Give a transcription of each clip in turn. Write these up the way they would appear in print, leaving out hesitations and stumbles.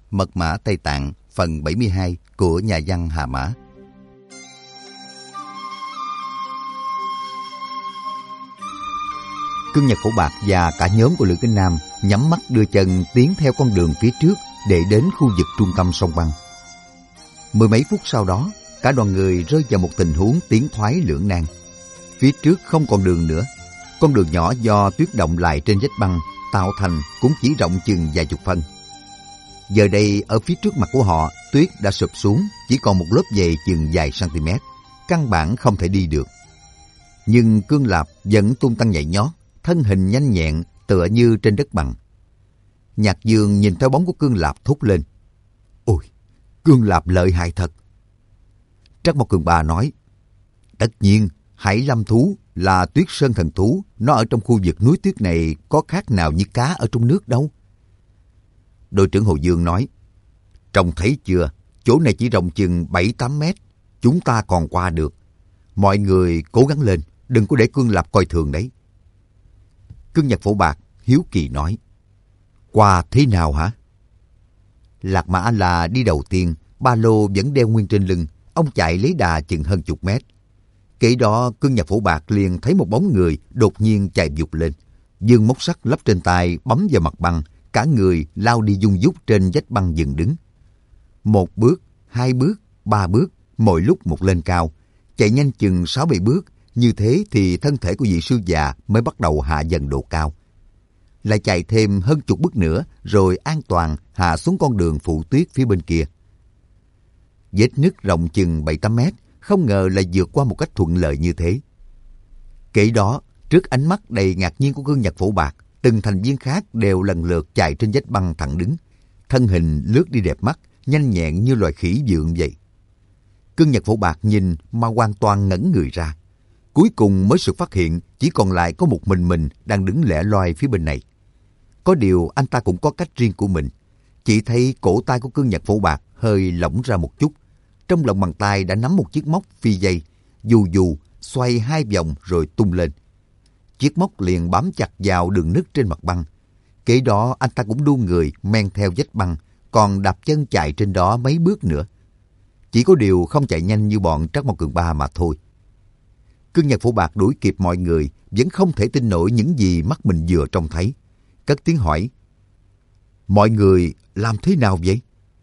Mật mã Tây Tạng phần 72 của nhà văn Hà Mã. Cương Nhật Phổ Bạc và cả nhóm của Lữ Kính Nam nhắm mắt đưa chân tiến theo con đường phía trước để đến khu vực trung tâm sông băng. Mười mấy phút sau đó, cả đoàn người rơi vào một tình huống tiến thoái lưỡng nan. Phía trước không còn đường nữa. Con đường nhỏ do tuyết động lại trên vách băng tạo thành cũng chỉ rộng chừng vài chục phân. Giờ đây ở phía trước mặt của họ, tuyết đã sụp xuống, chỉ còn một lớp dày chừng vài cm, căn bản không thể đi được. Nhưng Cương Lạp vẫn tung tăng nhảy nhót, thân hình nhanh nhẹn tựa như trên đất bằng. Nhạc Dương nhìn theo bóng của Cương Lạp thốt lên: "Ôi, Cương Lạp lợi hại thật." Trắc Mộc Cường Ba nói: "Tất nhiên, Hải Lâm thú là tuyết sơn thần thú, nó ở trong khu vực núi tuyết này có khác nào như cá ở trong nước đâu." Đội trưởng Hồ Dương nói: "Trông thấy chưa, chỗ này chỉ rộng chừng 7-8 mét, chúng ta còn qua được. Mọi người cố gắng lên, đừng có để Cương Lạp coi thường đấy." Cương Nhật Phổ Bạc hiếu kỳ nói: "Qua thế nào hả?" Lạc Mã là đi đầu tiên, ba lô vẫn đeo nguyên trên lưng, ông chạy lấy đà chừng hơn chục mét. Kế đó Cương Nhật Phổ Bạc liền thấy một bóng người đột nhiên chạy vụt lên, giương móc sắt lắp trên tay bấm vào mặt băng, cả người lao đi dung dút trên vách băng dựng đứng. Một bước, hai bước, ba bước, mỗi lúc một lên cao, chạy nhanh chừng 6-7 bước, như thế thì thân thể của vị sư già mới bắt đầu hạ dần độ cao. Lại chạy thêm hơn chục bước nữa rồi an toàn hạ xuống con đường phụ tuyết phía bên kia. Vết nứt rộng chừng 7-8 mét, không ngờ lại vượt qua một cách thuận lợi như thế. Kể đó, trước ánh mắt đầy ngạc nhiên của Cương Nhật Phổ Bạc, từng thành viên khác đều lần lượt chạy trên vách băng thẳng đứng, thân hình lướt đi đẹp mắt, nhanh nhẹn như loài khỉ vượn vậy. Cương Nhật Phổ Bạc nhìn mà hoàn toàn ngẩn người ra. Cuối cùng mới sực phát hiện chỉ còn lại có một mình đang đứng lẻ loi phía bên này. Có điều anh ta cũng có cách riêng của mình. Chỉ thấy cổ tay của Cương Nhật Phổ Bạc hơi lỏng ra một chút. Trong lòng bàn tay đã nắm một chiếc móc phi dây, dù xoay 2 vòng rồi tung lên. Chiếc móc liền bám chặt vào đường nứt trên mặt băng. Kế đó anh ta cũng đu người men theo vách băng, còn đạp chân chạy trên đó mấy bước nữa. Chỉ có điều không chạy nhanh như bọn Trắc Mộc Cường Ba mà thôi. Cương Nhật Phổ Bạc đuổi kịp mọi người, vẫn không thể tin nổi những gì mắt mình vừa trông thấy. Cất tiếng hỏi: "Mọi người làm thế nào vậy?"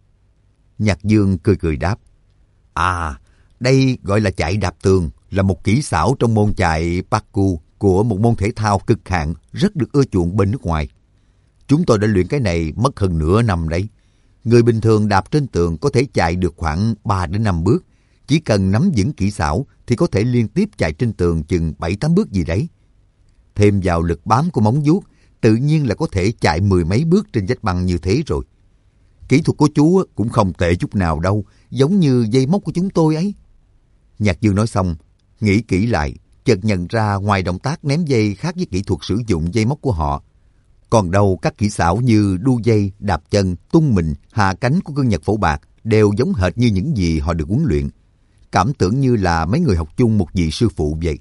Nhạc Dương cười cười đáp: "À, đây gọi là chạy đạp tường, là một kỹ xảo trong môn chạy parkour của một môn thể thao cực hạn rất được ưa chuộng bên nước ngoài. Chúng tôi đã luyện cái này mất hơn nửa năm đấy. Người bình thường đạp trên tường có thể chạy được khoảng 3-5 bước. Chỉ cần nắm vững kỹ xảo thì có thể liên tiếp chạy trên tường chừng 7-8 bước gì đấy. Thêm vào lực bám của móng vuốt, tự nhiên là có thể chạy 10 mấy bước trên vách băng như thế rồi. Kỹ thuật của chú cũng không tệ chút nào đâu, giống như dây móc của chúng tôi ấy." Nhạc Dương nói xong, nghĩ kỹ lại, chợt nhận ra ngoài động tác ném dây khác với kỹ thuật sử dụng dây móc của họ, còn đâu các kỹ xảo như đu dây, đạp chân, tung mình, hạ cánh của Cương Nhật Phổ Bạc đều giống hệt như những gì họ được huấn luyện. Cảm tưởng như là mấy người học chung một vị sư phụ vậy.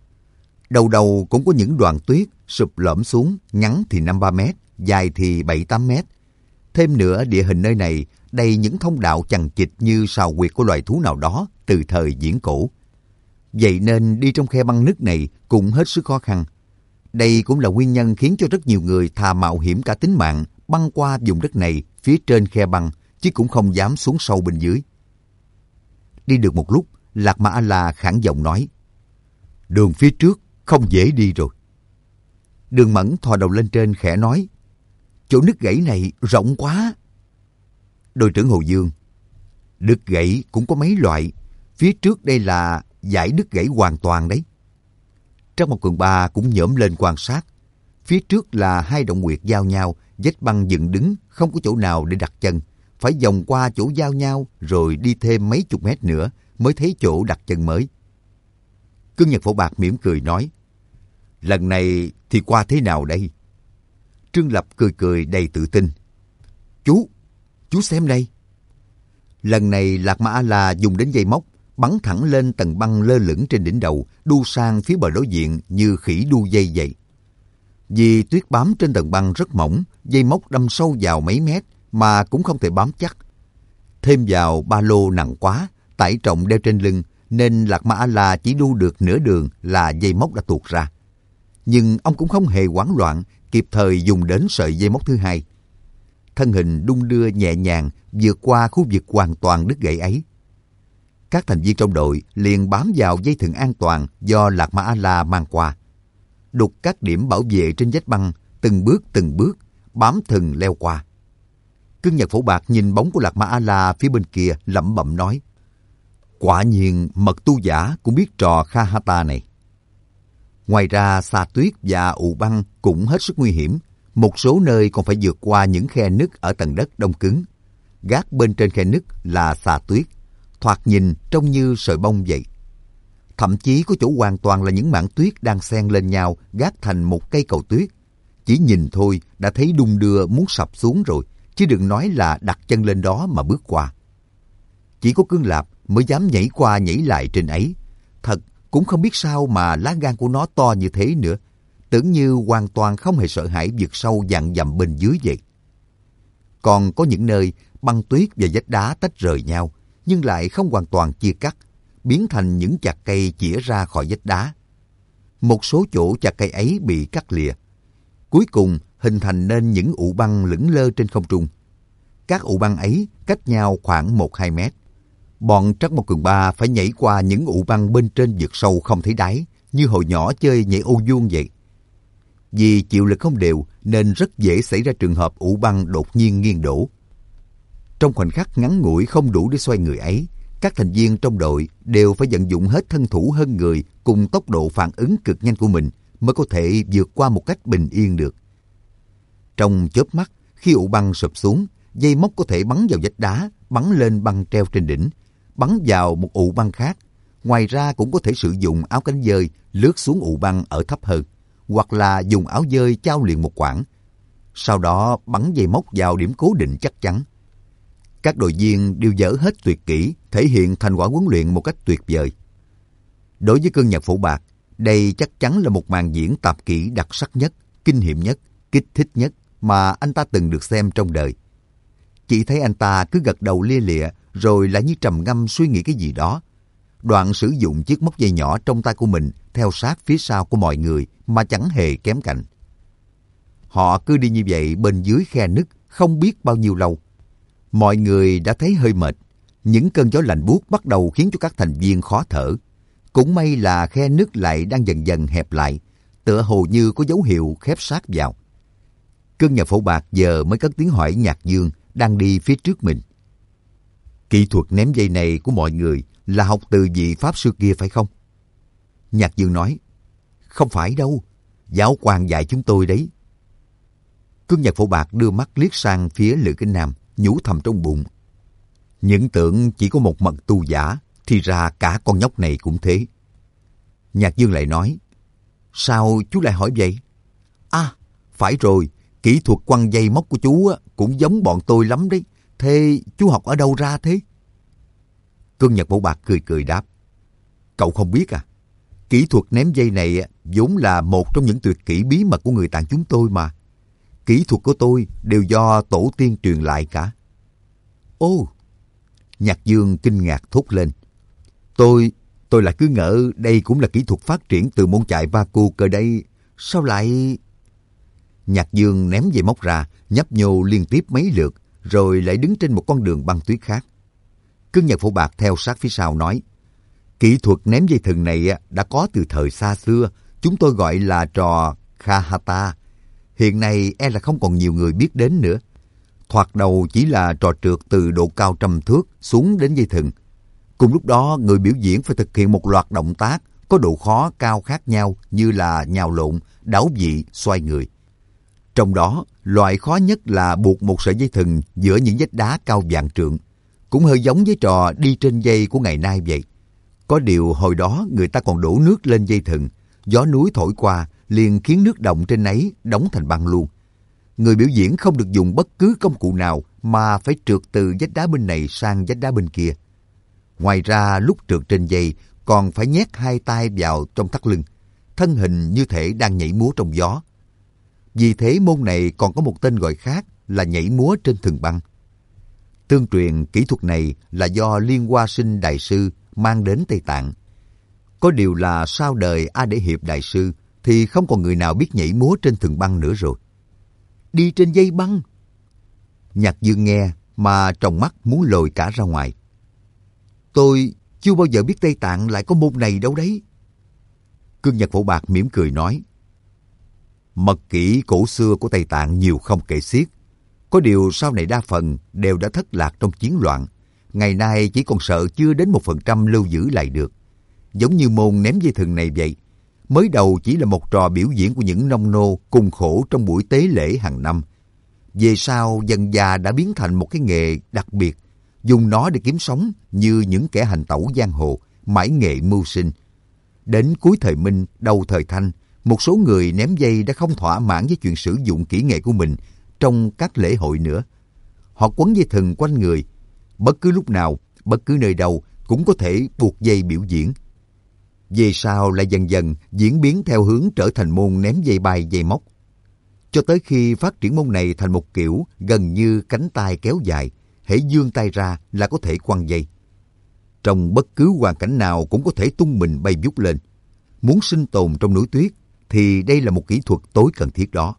Đầu đầu cũng có những đoàn tuyết sụp lõm xuống, ngắn thì 5-3 mét, dài thì 7-8 mét. Thêm nữa, địa hình nơi này đầy những thông đạo chằng chịt như sào huyệt của loài thú nào đó từ thời viễn cổ. Vậy nên đi trong khe băng nứt này cũng hết sức khó khăn. Đây cũng là nguyên nhân khiến cho rất nhiều người thà mạo hiểm cả tính mạng băng qua vùng đất này phía trên khe băng, chứ cũng không dám xuống sâu bên dưới. Đi được một lúc, Lạc Mã A-la khản giọng nói: "Đường phía trước không dễ đi rồi." Đường Mẫn thò đầu lên trên khẽ nói: "Chỗ nứt gãy này rộng quá." Đội trưởng Hồ Dương: "Đứt gãy cũng có mấy loại, phía trước đây là dải đứt gãy hoàn toàn đấy." Trắc Mộc Cường Ba cũng nhổm lên quan sát. Phía trước là 2 động huyệt giao nhau, vách băng dựng đứng, không có chỗ nào để đặt chân, phải vòng qua chỗ giao nhau rồi đi thêm mấy chục mét nữa mới thấy chỗ đặt chân mới. Cương Nhật Phổ Bạc mỉm cười nói: "Lần này thì qua thế nào đây?" Trương Lập cười cười đầy tự tin: Chú xem đây." Lần này Lạc Mã A-la dùng đến dây móc, bắn thẳng lên tầng băng lơ lửng trên đỉnh đầu, đu sang phía bờ đối diện như khỉ đu dây vậy. Vì tuyết bám trên tầng băng rất mỏng, dây móc đâm sâu vào mấy mét, mà cũng không thể bám chắc. Thêm vào ba lô nặng quá, tải trọng đeo trên lưng, nên Lạc Ma A-la chỉ đu được nửa đường là dây móc đã tuột ra. Nhưng ông cũng không hề hoảng loạn, kịp thời dùng đến sợi dây móc thứ hai. Thân hình đung đưa nhẹ nhàng vượt qua khu vực hoàn toàn đứt gãy ấy. Các thành viên trong đội liền bám vào dây thừng an toàn do Lạc Ma A-la mang qua. Đục các điểm bảo vệ trên vách băng, từng bước bám thừng leo qua. Cương Nhật Phổ Bạc nhìn bóng của Lạc Ma A-la phía bên kia, lẩm bẩm nói: quả nhiên mật tu giả cũng biết trò Kha-ha-ta này. Ngoài ra, xà tuyết và ụ băng cũng hết sức nguy hiểm. Một số nơi còn phải vượt qua những khe nứt ở tầng đất đông cứng. Gác bên trên khe nứt là xà tuyết, thoạt nhìn trông như sợi bông vậy. Thậm chí có chỗ hoàn toàn là những mảng tuyết đang xen lên nhau gác thành một cây cầu tuyết. Chỉ nhìn thôi đã thấy đung đưa muốn sập xuống rồi, chứ đừng nói là đặt chân lên đó mà bước qua. Chỉ có Cương Lạp mới dám nhảy qua nhảy lại trên ấy. Thật cũng không biết sao mà lá gan của nó to như thế nữa. Tưởng như hoàn toàn không hề sợ hãi vượt sâu vạn dặm bên dưới vậy. Còn có những nơi băng tuyết và vách đá tách rời nhau, nhưng lại không hoàn toàn chia cắt, biến thành những chạc cây chĩa ra khỏi vách đá. Một số chỗ chạc cây ấy bị cắt lìa, cuối cùng hình thành nên những ụ băng lững lơ trên không trung. Các ụ băng ấy cách nhau khoảng 1-2 mét. Bọn Trắc Mộc Cường Ba phải nhảy qua những ụ băng bên trên vực sâu không thấy đáy, như hồi nhỏ chơi nhảy ô vuông vậy. Vì chịu lực không đều nên rất dễ xảy ra trường hợp ụ băng đột nhiên nghiêng đổ. Trong khoảnh khắc ngắn ngủi không đủ để xoay người ấy, các thành viên trong đội đều phải vận dụng hết thân thủ hơn người cùng tốc độ phản ứng cực nhanh của mình mới có thể vượt qua một cách bình yên được. Trong chớp mắt, khi ụ băng sụp xuống, dây móc có thể bắn vào vách đá, bắn lên băng treo trên đỉnh, bắn vào một ụ băng khác. Ngoài ra cũng có thể sử dụng áo cánh dơi lướt xuống ụ băng ở thấp hơn, hoặc là dùng áo dơi chao liền một quãng. Sau đó bắn dây móc vào điểm cố định chắc chắn. Các đội viên đều dở hết tuyệt kỹ, thể hiện thành quả huấn luyện một cách tuyệt vời. Đối với Cương Nhật Phổ Bạc, đây chắc chắn là một màn diễn tạp kỹ đặc sắc nhất, kinh nghiệm nhất, kích thích nhất mà anh ta từng được xem trong đời. Chỉ thấy anh ta cứ gật đầu lia lịa rồi lại như trầm ngâm suy nghĩ cái gì đó. Đoạn sử dụng chiếc móc dây nhỏ trong tay của mình theo sát phía sau của mọi người mà chẳng hề kém cạnh. Họ cứ đi như vậy bên dưới khe nứt không biết bao nhiêu lâu. Mọi người đã thấy hơi mệt. Những cơn gió lạnh buốt bắt đầu khiến cho các thành viên khó thở. Cũng may là khe nứt lại đang dần dần hẹp lại, tựa hồ như có dấu hiệu khép sát vào. Cương Nhật Phổ Bạc giờ mới cất tiếng hỏi Nhạc Dương đang đi phía trước mình: kỹ thuật ném dây này của mọi người là học từ vị pháp sư kia phải không? Nhạc Dương nói: không phải đâu, giáo quan dạy chúng tôi đấy. Cương Nhật Phổ Bạc đưa mắt liếc sang phía Lữ Kinh Nam, nhủ thầm trong bụng: những tưởng chỉ có một mật tu giả, thì ra cả con nhóc này cũng thế. Nhạc Dương lại nói: sao chú lại hỏi vậy? À, phải rồi, kỹ thuật quăng dây móc của chú cũng giống bọn tôi lắm đấy. Thế chú học ở đâu ra thế? Cương Nhật Phổ Bạc cười cười đáp: cậu không biết à? Kỹ thuật ném dây này vốn là một trong những tuyệt kỹ bí mật của người Tạng chúng tôi mà. Kỹ thuật của tôi đều do tổ tiên truyền lại cả. Ồ! Nhạc Dương kinh ngạc thốt lên: Tôi lại cứ ngỡ đây cũng là kỹ thuật phát triển từ môn chạy Vacu cơ đây. Sao lại... Nhạc Dương ném dây móc ra, nhấp nhô liên tiếp mấy lượt, rồi lại đứng trên một con đường băng tuyết khác. Cương Nhật Phổ Bạc theo sát phía sau nói: kỹ thuật ném dây thừng này đã có từ thời xa xưa, chúng tôi gọi là trò Kha-ha-ta. Hiện nay e là không còn nhiều người biết đến nữa. Thoạt đầu chỉ là trò trượt từ độ cao 100 thước xuống đến dây thừng. Cùng lúc đó, người biểu diễn phải thực hiện một loạt động tác có độ khó cao khác nhau như là nhào lộn, đảo vị, xoay người. Trong đó, loại khó nhất là buộc một sợi dây thừng giữa những vách đá cao vạn trượng. Cũng hơi giống với trò đi trên dây của ngày nay vậy. Có điều hồi đó người ta còn đổ nước lên dây thừng, gió núi thổi qua liền khiến nước động trên ấy đóng thành băng luôn. Người biểu diễn không được dùng bất cứ công cụ nào mà phải trượt từ vách đá bên này sang vách đá bên kia. Ngoài ra lúc trượt trên dây còn phải nhét hai tay vào trong thắt lưng, thân hình như thể đang nhảy múa trong gió. Vì thế môn này còn có một tên gọi khác là nhảy múa trên thừng băng. Tương truyền kỹ thuật này là do Liên Hoa Sinh Đại Sư mang đến Tây Tạng. Có điều là sau đời A Để Hiệp Đại Sư thì không còn người nào biết nhảy múa trên thừng băng nữa rồi. Đi trên dây băng. Nhạc Dương nghe mà tròng mắt muốn lồi cả ra ngoài. Tôi chưa bao giờ biết Tây Tạng lại có môn này đâu đấy. Cương Nhật Phổ Bạc mỉm cười nói. Mật kỹ cổ xưa của Tây Tạng nhiều không kể xiết. Có điều sau này đa phần đều đã thất lạc trong chiến loạn. Ngày nay chỉ còn sợ chưa đến 1% lưu giữ lại được. Giống như môn ném dây thừng này vậy. Mới đầu chỉ là một trò biểu diễn của những nông nô cùng khổ trong buổi tế lễ hàng năm. Về sau dần dà đã biến thành một cái nghề đặc biệt, dùng nó để kiếm sống như những kẻ hành tẩu giang hồ, mãi nghệ mưu sinh. Đến cuối thời Minh, đầu thời Thanh, một số người ném dây đã không thỏa mãn với chuyện sử dụng kỹ nghệ của mình trong các lễ hội nữa. Họ quấn dây thừng quanh người, bất cứ lúc nào, bất cứ nơi đâu cũng có thể buộc dây biểu diễn. Về sau lại dần dần diễn biến theo hướng trở thành môn ném dây bay dây móc. Cho tới khi phát triển môn này thành một kiểu gần như cánh tay kéo dài, hễ giương tay ra là có thể quăng dây. Trong bất cứ hoàn cảnh nào cũng có thể tung mình bay vút lên. Muốn sinh tồn trong núi tuyết thì đây là một kỹ thuật tối cần thiết đó.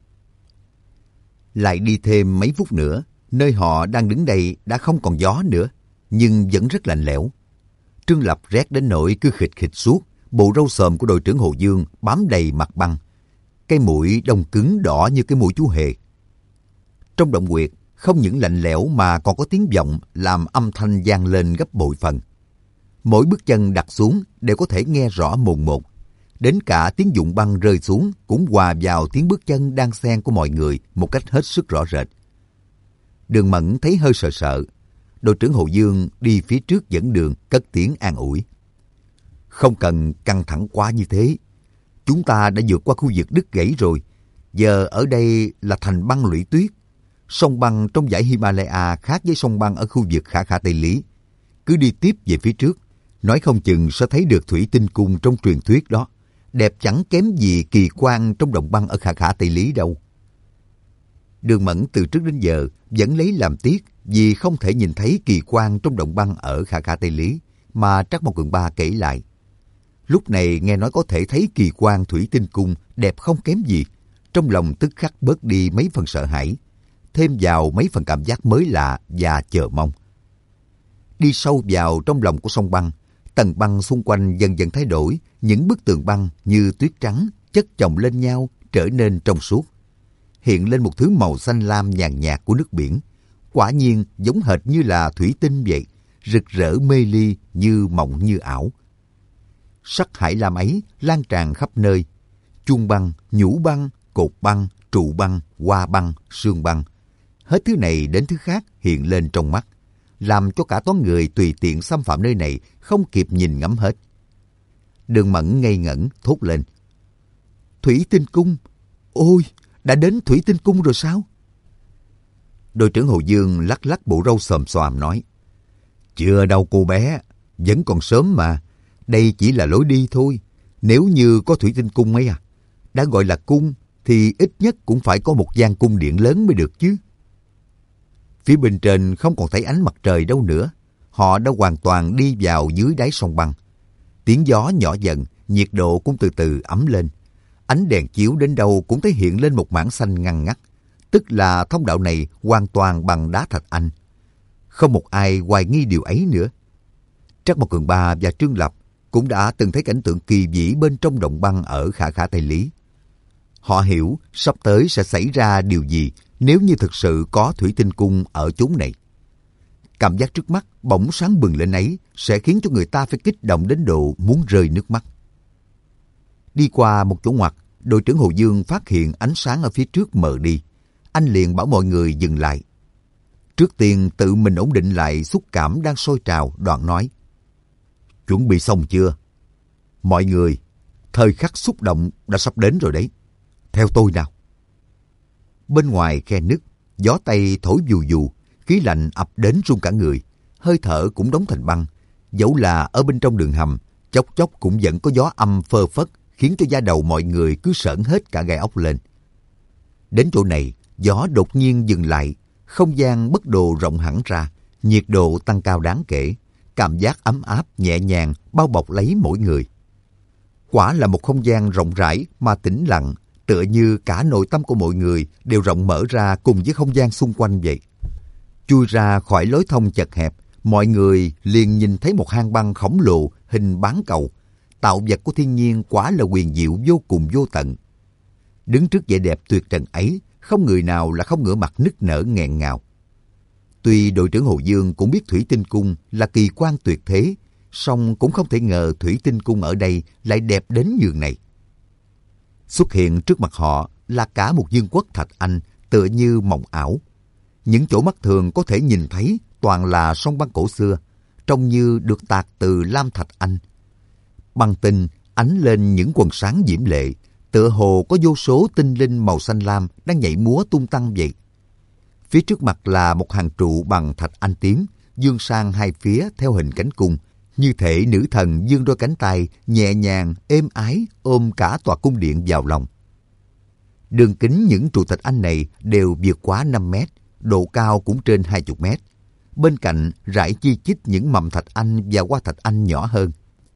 Lại đi thêm mấy phút nữa, nơi họ đang đứng đây đã không còn gió nữa, nhưng vẫn rất lạnh lẽo. Trương Lập rét đến nỗi cứ khịt khịt suốt, bộ râu xồm của đội trưởng Hồ Dương bám đầy mặt băng. Cái mũi đông cứng đỏ như cái mũi chú hề. Trong động quyệt, không những lạnh lẽo mà còn có tiếng vọng làm âm thanh vang lên gấp bội phần. Mỗi bước chân đặt xuống đều có thể nghe rõ mồn một. Đến cả tiếng vụn băng rơi xuống cũng hòa vào tiếng bước chân đan xen của mọi người một cách hết sức rõ rệt. Đường Mẫn thấy hơi sợ sợ. Đội trưởng Hồ Dương đi phía trước dẫn đường, cất tiếng an ủi. Không cần căng thẳng quá như thế. Chúng ta đã vượt qua khu vực đứt gãy rồi. Giờ ở đây là thành băng lũy tuyết. Sông băng trong dãy Himalaya khác với sông băng ở khu vực Khả Khả Tây Lý. Cứ đi tiếp về phía trước, nói không chừng sẽ thấy được thủy tinh cung trong truyền thuyết đó. Đẹp chẳng kém gì kỳ quan trong đồng băng ở Khả Khả Tây Lý đâu. Đường Mẫn từ trước đến giờ vẫn lấy làm tiếc vì không thể nhìn thấy kỳ quan trong động băng ở Khả Khả Tây Lý mà Trắc Mộc Cường Ba kể lại. Lúc này nghe nói có thể thấy kỳ quan thủy tinh cung đẹp không kém gì, trong lòng tức khắc bớt đi mấy phần sợ hãi, thêm vào mấy phần cảm giác mới lạ và chờ mong. Đi sâu vào trong lòng của sông băng, tầng băng xung quanh dần dần thay đổi, những bức tường băng như tuyết trắng chất chồng lên nhau trở nên trong suốt, hiện lên một thứ màu xanh lam nhàn nhạt của nước biển. Quả nhiên giống hệt như là thủy tinh vậy, rực rỡ mê ly như mộng như ảo. Sắc hải lam ấy lan tràn khắp nơi, chuông băng, nhũ băng, cột băng, trụ băng, hoa băng, sương băng. Hết thứ này đến thứ khác hiện lên trong mắt, làm cho cả toán người tùy tiện xâm phạm nơi này không kịp nhìn ngắm hết. Đường Mẫn ngây ngẩn thốt lên. Thủy tinh cung! Ôi, đã đến thủy tinh cung rồi sao? Đội trưởng Hồ Dương lắc lắc bộ râu xồm xoàm nói. Chưa đâu cô bé, vẫn còn sớm mà. Đây chỉ là lối đi thôi. Nếu như có thủy tinh cung ấy đã gọi là cung thì ít nhất cũng phải có một gian cung điện lớn mới được chứ. Phía bên trên không còn thấy ánh mặt trời đâu nữa. Họ đã hoàn toàn đi vào dưới đáy sông băng. Tiếng gió nhỏ dần, nhiệt độ cũng từ từ ấm lên. Ánh đèn chiếu đến đâu cũng thấy hiện lên một mảng xanh ngăn ngắt. Tức là thông đạo này hoàn toàn bằng đá thạch anh. Không một ai hoài nghi điều ấy nữa. Trắc Mộc Cường Ba và Trương Lập cũng đã từng thấy cảnh tượng kỳ vĩ bên trong động băng ở Khả Khả Tây Lý. Họ hiểu sắp tới sẽ xảy ra điều gì nếu như thực sự có thủy tinh cung ở chốn này. Cảm giác trước mắt bỗng sáng bừng lên ấy sẽ khiến cho người ta phải kích động đến độ muốn rơi nước mắt. Đi qua một chỗ ngoặt, đội trưởng Hồ Dương phát hiện ánh sáng ở phía trước mờ đi. Anh liền bảo mọi người dừng lại. Trước tiên tự mình ổn định lại xúc cảm đang sôi trào, đoạn nói. Chuẩn bị xong chưa? Mọi người, thời khắc xúc động đã sắp đến rồi đấy. Theo tôi nào. Bên ngoài khe nứt, gió tây thổi vù vù, khí lạnh ập đến run cả người, hơi thở cũng đóng thành băng. Dẫu là ở bên trong đường hầm, chốc chốc cũng vẫn có gió âm phơ phất, khiến cho da đầu mọi người cứ sởn hết cả gai ốc lên. Đến chỗ này, gió đột nhiên dừng lại, không gian bất đồ rộng hẳn ra, nhiệt độ tăng cao đáng kể, cảm giác ấm áp nhẹ nhàng bao bọc lấy mỗi người. Quả là một không gian rộng rãi mà tĩnh lặng, tựa như cả nội tâm của mọi người đều rộng mở ra cùng với không gian xung quanh vậy. Chui ra khỏi lối thông chật hẹp, mọi người liền nhìn thấy một hang băng khổng lồ hình bán cầu. Tạo vật của thiên nhiên quả là huyền diệu vô cùng vô tận. Đứng trước vẻ đẹp tuyệt trần ấy, không người nào là không ngửa mặt nức nở nghẹn ngào. Tuy đội trưởng Hồ Dương cũng biết Thủy Tinh Cung là kỳ quan tuyệt thế, song cũng không thể ngờ Thủy Tinh Cung ở đây lại đẹp đến nhường này. Xuất hiện trước mặt họ là cả một vương quốc thạch anh tựa như mộng ảo. Những chỗ mắt thường có thể nhìn thấy toàn là sông băng cổ xưa, trông như được tạc từ lam thạch anh. Băng tinh ánh lên những quầng sáng diễm lệ, tựa hồ có vô số tinh linh màu xanh lam đang nhảy múa tung tăng vậy. Phía trước mặt là một hàng trụ bằng thạch anh tím, vươn sang hai phía theo hình cánh cung, như thể nữ thần vươn đôi cánh tay nhẹ nhàng êm ái ôm cả tòa cung điện vào lòng. Đường kính những trụ thạch anh này đều vượt quá 5 mét, độ cao cũng trên 20 mét. Bên cạnh rải chi chít những mầm thạch anh và hoa thạch anh nhỏ hơn.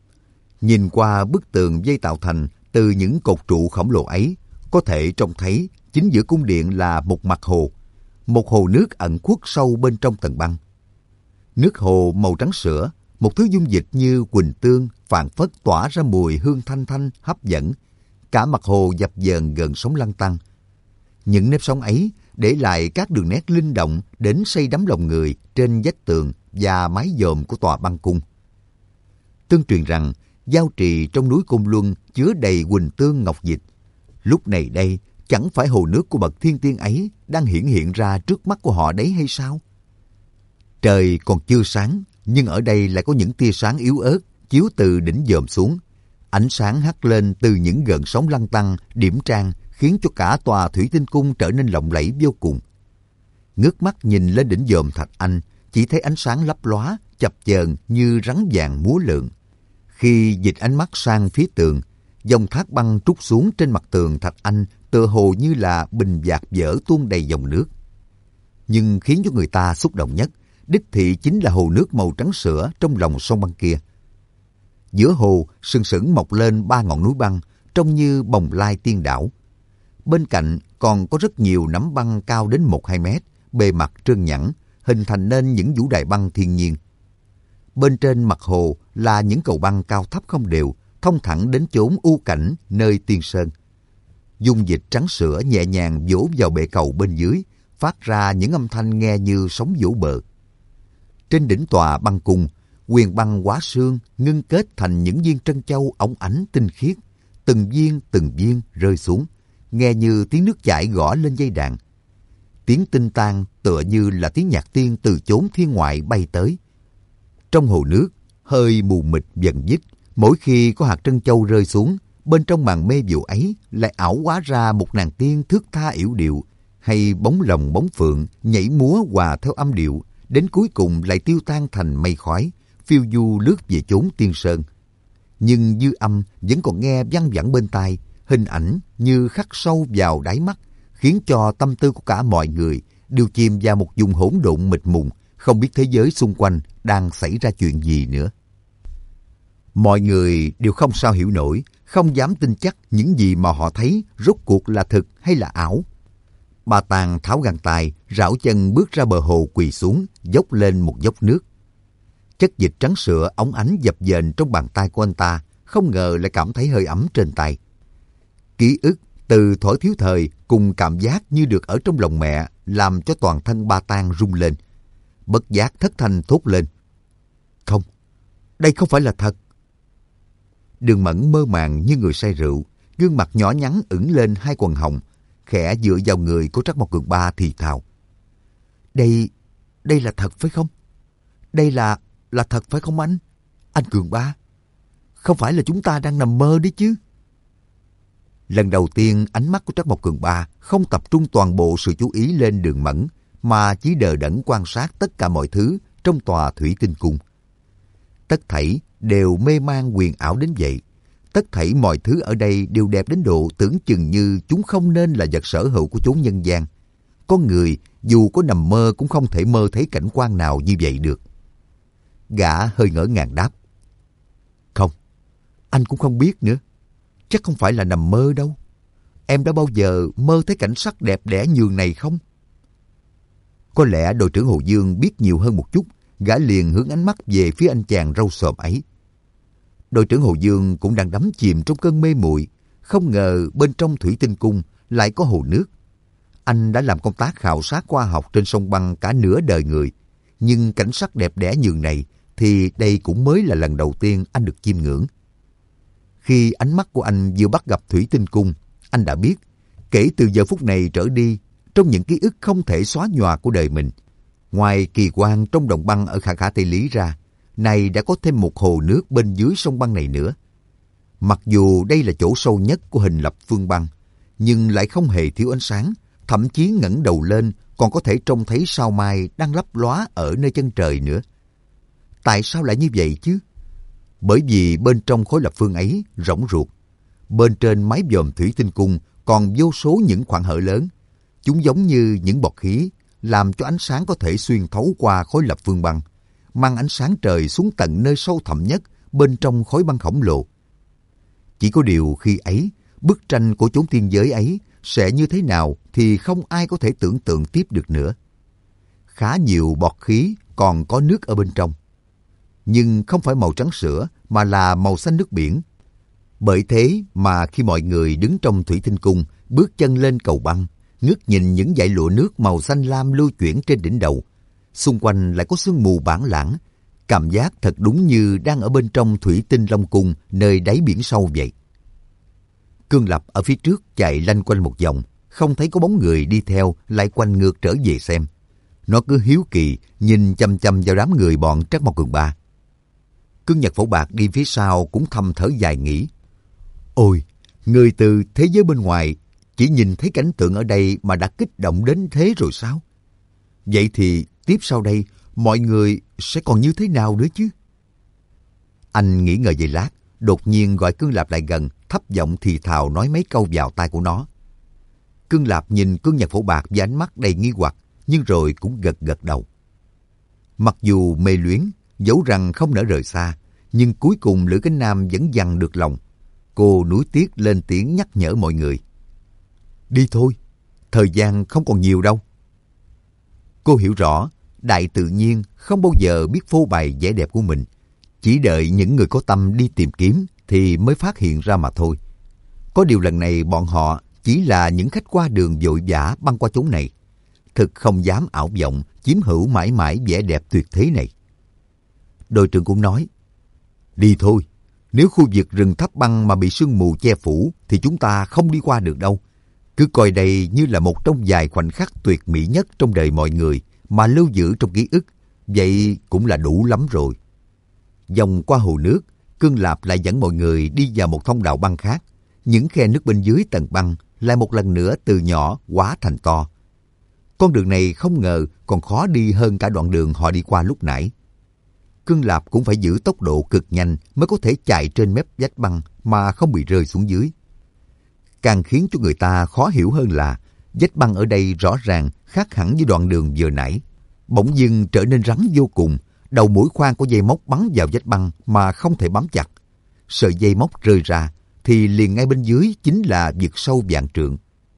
Nhìn qua bức tường dây tạo thành từ những cột trụ khổng lồ ấy, có thể trông thấy chính giữa cung điện là một mặt hồ, một hồ nước ẩn khuất sâu bên trong tầng băng. Nước hồ màu trắng sữa, một thứ dung dịch như quỳnh tương phảng phất tỏa ra mùi hương thanh thanh hấp dẫn. Cả mặt hồ dập dờn gần sóng lăn tăn. Những nếp sóng ấy để lại các đường nét linh động đến say đắm lòng người trên vách tường và mái dòm của tòa băng cung. Tương truyền rằng giao trì trong núi Côn Luân chứa đầy quỳnh tương ngọc dịch. Lúc này đây, chẳng phải hồ nước của bậc thiên tiên ấy đang hiển hiện ra trước mắt của họ đấy hay sao? Trời còn chưa sáng, nhưng ở đây lại có những tia sáng yếu ớt chiếu từ đỉnh dòm xuống. Ánh sáng hắt lên từ những gợn sóng lăn tăn, điểm trang khiến cho cả tòa Thủy Tinh Cung trở nên lộng lẫy vô cùng. Ngước mắt nhìn lên đỉnh dòm thạch anh, chỉ thấy ánh sáng lấp lóa, chập chờn như rắn vàng múa lượn. Khi dịch ánh mắt sang phía tường, dòng thác băng trút xuống trên mặt tường thạch anh tựa hồ như là bình dạt dở tuôn đầy dòng nước. Nhưng khiến cho người ta xúc động nhất, đích thị chính là hồ nước màu trắng sữa trong lòng sông băng kia. Giữa hồ sừng sững mọc lên 3 ngọn núi băng, trông như bồng lai tiên đảo. Bên cạnh còn có rất nhiều nắm băng cao đến 1-2 mét, bề mặt trơn nhẵn, hình thành nên những vũ đài băng thiên nhiên. Bên trên mặt hồ là những cầu băng cao thấp không đều, thông thẳng đến chốn u cảnh nơi tiên sơn. Dung dịch trắng sữa nhẹ nhàng vỗ vào bệ cầu bên dưới, phát ra những âm thanh nghe như sóng vỗ bờ. Trên đỉnh tòa băng cung, huyền băng hóa sương ngưng kết thành những viên trân châu óng ánh tinh khiết, từng viên rơi xuống, nghe như tiếng nước chảy gõ lên dây đàn. Tiếng tinh tan tựa như là tiếng nhạc tiên từ chốn thiên ngoại bay tới. Trong hồ nước, hơi mù mịt dần dít, mỗi khi có hạt trân châu rơi xuống, bên trong màn mê vụ ấy lại ảo hóa ra một nàng tiên thướt tha yểu điệu, hay bóng rồng bóng phượng nhảy múa hòa theo âm điệu, đến cuối cùng lại tiêu tan thành mây khói, phiêu du lướt về chốn tiên sơn. Nhưng dư âm vẫn còn nghe văng vẳng bên tai, hình ảnh như khắc sâu vào đáy mắt, khiến cho tâm tư của cả mọi người đều chìm vào một vùng hỗn độn mịt mùng, không biết thế giới xung quanh đang xảy ra chuyện gì nữa. Mọi người đều không sao hiểu nổi, không dám tin chắc những gì mà họ thấy rốt cuộc là thực hay là ảo. Bà Tàng tháo găng tay, rảo chân bước ra bờ hồ quỳ xuống, dốc lên một dốc nước. Chất dịch trắng sữa óng ánh dập dềnh trong bàn tay của anh ta, không ngờ lại cảm thấy hơi ấm trên tay. Ký ức từ thuở thiếu thời cùng cảm giác như được ở trong lòng mẹ làm cho toàn thân Ba Tàng rung lên. Bất giác thất thanh thốt lên. Không, đây không phải là thật. Đường Mẫn mơ màng như người say rượu, gương mặt nhỏ nhắn ửng lên hai quầng hồng, khẽ dựa vào người của Trắc Mộc Cường Ba thì thào. Đây là thật phải không? Đây là thật phải không anh? Anh Cường Ba, không phải là chúng ta đang nằm mơ đấy chứ? Lần đầu tiên ánh mắt của Trắc Mộc Cường Ba không tập trung toàn bộ sự chú ý lên Đường Mẫn, mà chỉ đờ đẫn quan sát tất cả mọi thứ trong tòa Thủy Tinh Cung. Tất thảy đều mê man huyền ảo đến vậy. Tất thảy mọi thứ ở đây đều đẹp đến độ tưởng chừng như chúng không nên là vật sở hữu của chốn nhân gian. Con người dù có nằm mơ cũng không thể mơ thấy cảnh quan nào như vậy được. Gã hơi ngỡ ngàng đáp. Không, anh cũng không biết nữa. Chắc không phải là nằm mơ đâu. Em đã bao giờ mơ thấy cảnh sắc đẹp đẽ nhường này không? Có lẽ đội trưởng Hồ Dương biết nhiều hơn một chút, gã liền hướng ánh mắt về phía anh chàng râu xồm ấy. Đội trưởng Hồ Dương cũng đang đắm chìm trong cơn mê muội, không ngờ bên trong thủy tinh cung lại có hồ nước. Anh đã làm công tác khảo sát khoa học trên sông băng cả nửa đời người, nhưng cảnh sắc đẹp đẽ nhường này thì đây cũng mới là lần đầu tiên anh được chiêm ngưỡng. Khi ánh mắt của anh vừa bắt gặp thủy tinh cung, anh đã biết, kể từ giờ phút này trở đi, trong những ký ức không thể xóa nhòa của đời mình, ngoài kỳ quan trong đồng băng ở Khả Khả Tây Lý ra, này đã có thêm một hồ nước bên dưới sông băng này nữa. Mặc dù đây là chỗ sâu nhất của hình lập phương băng, nhưng lại không hề thiếu ánh sáng, thậm chí ngẩng đầu lên còn có thể trông thấy sao mai đang lấp lóa ở nơi chân trời nữa. Tại sao lại như vậy chứ? Bởi vì bên trong khối lập phương ấy rỗng ruột. Bên trên mái vòm thủy tinh cung còn vô số những khoảng hở lớn. Chúng giống như những bọt khí, làm cho ánh sáng có thể xuyên thấu qua khối lập phương băng, mang ánh sáng trời xuống tận nơi sâu thẳm nhất bên trong khối băng khổng lồ. Chỉ có điều khi ấy, bức tranh của chốn thiên giới ấy sẽ như thế nào thì không ai có thể tưởng tượng tiếp được nữa. Khá nhiều bọt khí còn có nước ở bên trong. Nhưng không phải màu trắng sữa mà là màu xanh nước biển. Bởi thế mà khi mọi người đứng trong thủy tinh cung, bước chân lên cầu băng, ngước nhìn những dải lụa nước màu xanh lam lưu chuyển trên đỉnh đầu, xung quanh lại có sương mù bản lãng, cảm giác thật đúng như đang ở bên trong thủy tinh long cung nơi đáy biển sâu vậy. Cương Lập ở phía trước chạy lanh quanh một vòng, không thấy có bóng người đi theo, lại quanh ngược trở về xem. Nó cứ hiếu kỳ nhìn chăm chăm vào đám người bọn Trắc Mộc Cường Ba. Cương Nhật Phổ Bạc đi phía sau cũng thầm thở dài nghĩ. Ôi, người từ thế giới bên ngoài chỉ nhìn thấy cảnh tượng ở đây mà đã kích động đến thế rồi sao? Vậy thì tiếp sau đây mọi người sẽ còn như thế nào nữa chứ? Anh nghĩ ngợi vài lát, đột nhiên gọi Cương Lạp lại gần, thấp giọng thì thào nói mấy câu vào tai của nó. Cương Lạp nhìn Cương Nhật Phổ Bạc với ánh mắt đầy nghi hoặc, nhưng rồi cũng gật gật đầu. Mặc dù mê luyến, dẫu rằng không nỡ rời xa, nhưng cuối cùng Lữ Cánh Nam vẫn dằn được lòng. Cô nuối tiếc lên tiếng nhắc nhở mọi người. Đi thôi, thời gian không còn nhiều đâu. Cô hiểu rõ, đại tự nhiên không bao giờ biết phô bày vẻ đẹp của mình. Chỉ đợi những người có tâm đi tìm kiếm thì mới phát hiện ra mà thôi. Có điều lần này bọn họ chỉ là những khách qua đường vội vã băng qua chốn này. Thực không dám ảo vọng chiếm hữu mãi mãi vẻ đẹp tuyệt thế này. Đội trưởng cũng nói, đi thôi, nếu khu vực rừng tháp băng mà bị sương mù che phủ thì chúng ta không đi qua được đâu. Cứ coi đây như là một trong vài khoảnh khắc tuyệt mỹ nhất trong đời mọi người mà lưu giữ trong ký ức, vậy cũng là đủ lắm rồi. Vòng qua hồ nước, Cương Lạp lại dẫn mọi người đi vào một thông đạo băng khác. Những khe nước bên dưới tầng băng lại một lần nữa từ nhỏ hóa thành to. Con đường này không ngờ còn khó đi hơn cả đoạn đường họ đi qua lúc nãy. Cương Lạp cũng phải giữ tốc độ cực nhanh mới có thể chạy trên mép vách băng mà không bị rơi xuống dưới. Càng khiến cho người ta khó hiểu hơn là vách băng ở đây rõ ràng khác hẳn với đoạn đường vừa nãy. Bỗng dưng trở nên rắn vô cùng, đầu mũi khoan của dây móc bắn vào vách băng mà không thể bám chặt. Sợi dây móc rơi ra thì liền ngay bên dưới chính là vực sâu vạn trượng.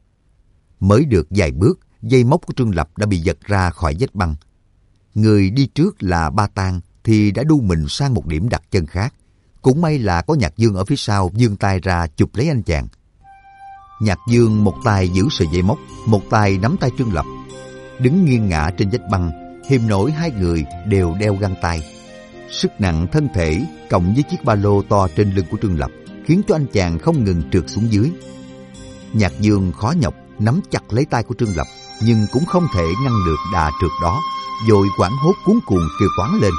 Mới được vài bước, dây móc của Trương Lập đã bị giật ra khỏi vách băng. Người đi trước là Ba Tang thì đã đu mình sang một điểm đặt chân khác. Cũng may là có Nhạc Dương ở phía sau vươn tay ra chụp lấy anh chàng. Nhạc Dương một tay giữ sợi dây móc, một tay nắm tay Trương Lập. Đứng nghiêng ngả trên vách băng, hiềm nổi hai người đều đeo găng tay. Sức nặng thân thể cộng với chiếc ba lô to trên lưng của Trương Lập khiến cho anh chàng không ngừng trượt xuống dưới. Nhạc Dương khó nhọc nắm chặt lấy tay của Trương Lập, nhưng cũng không thể ngăn được đà trượt đó, vội hoảng hốt cuống cuồng kêu toán lên.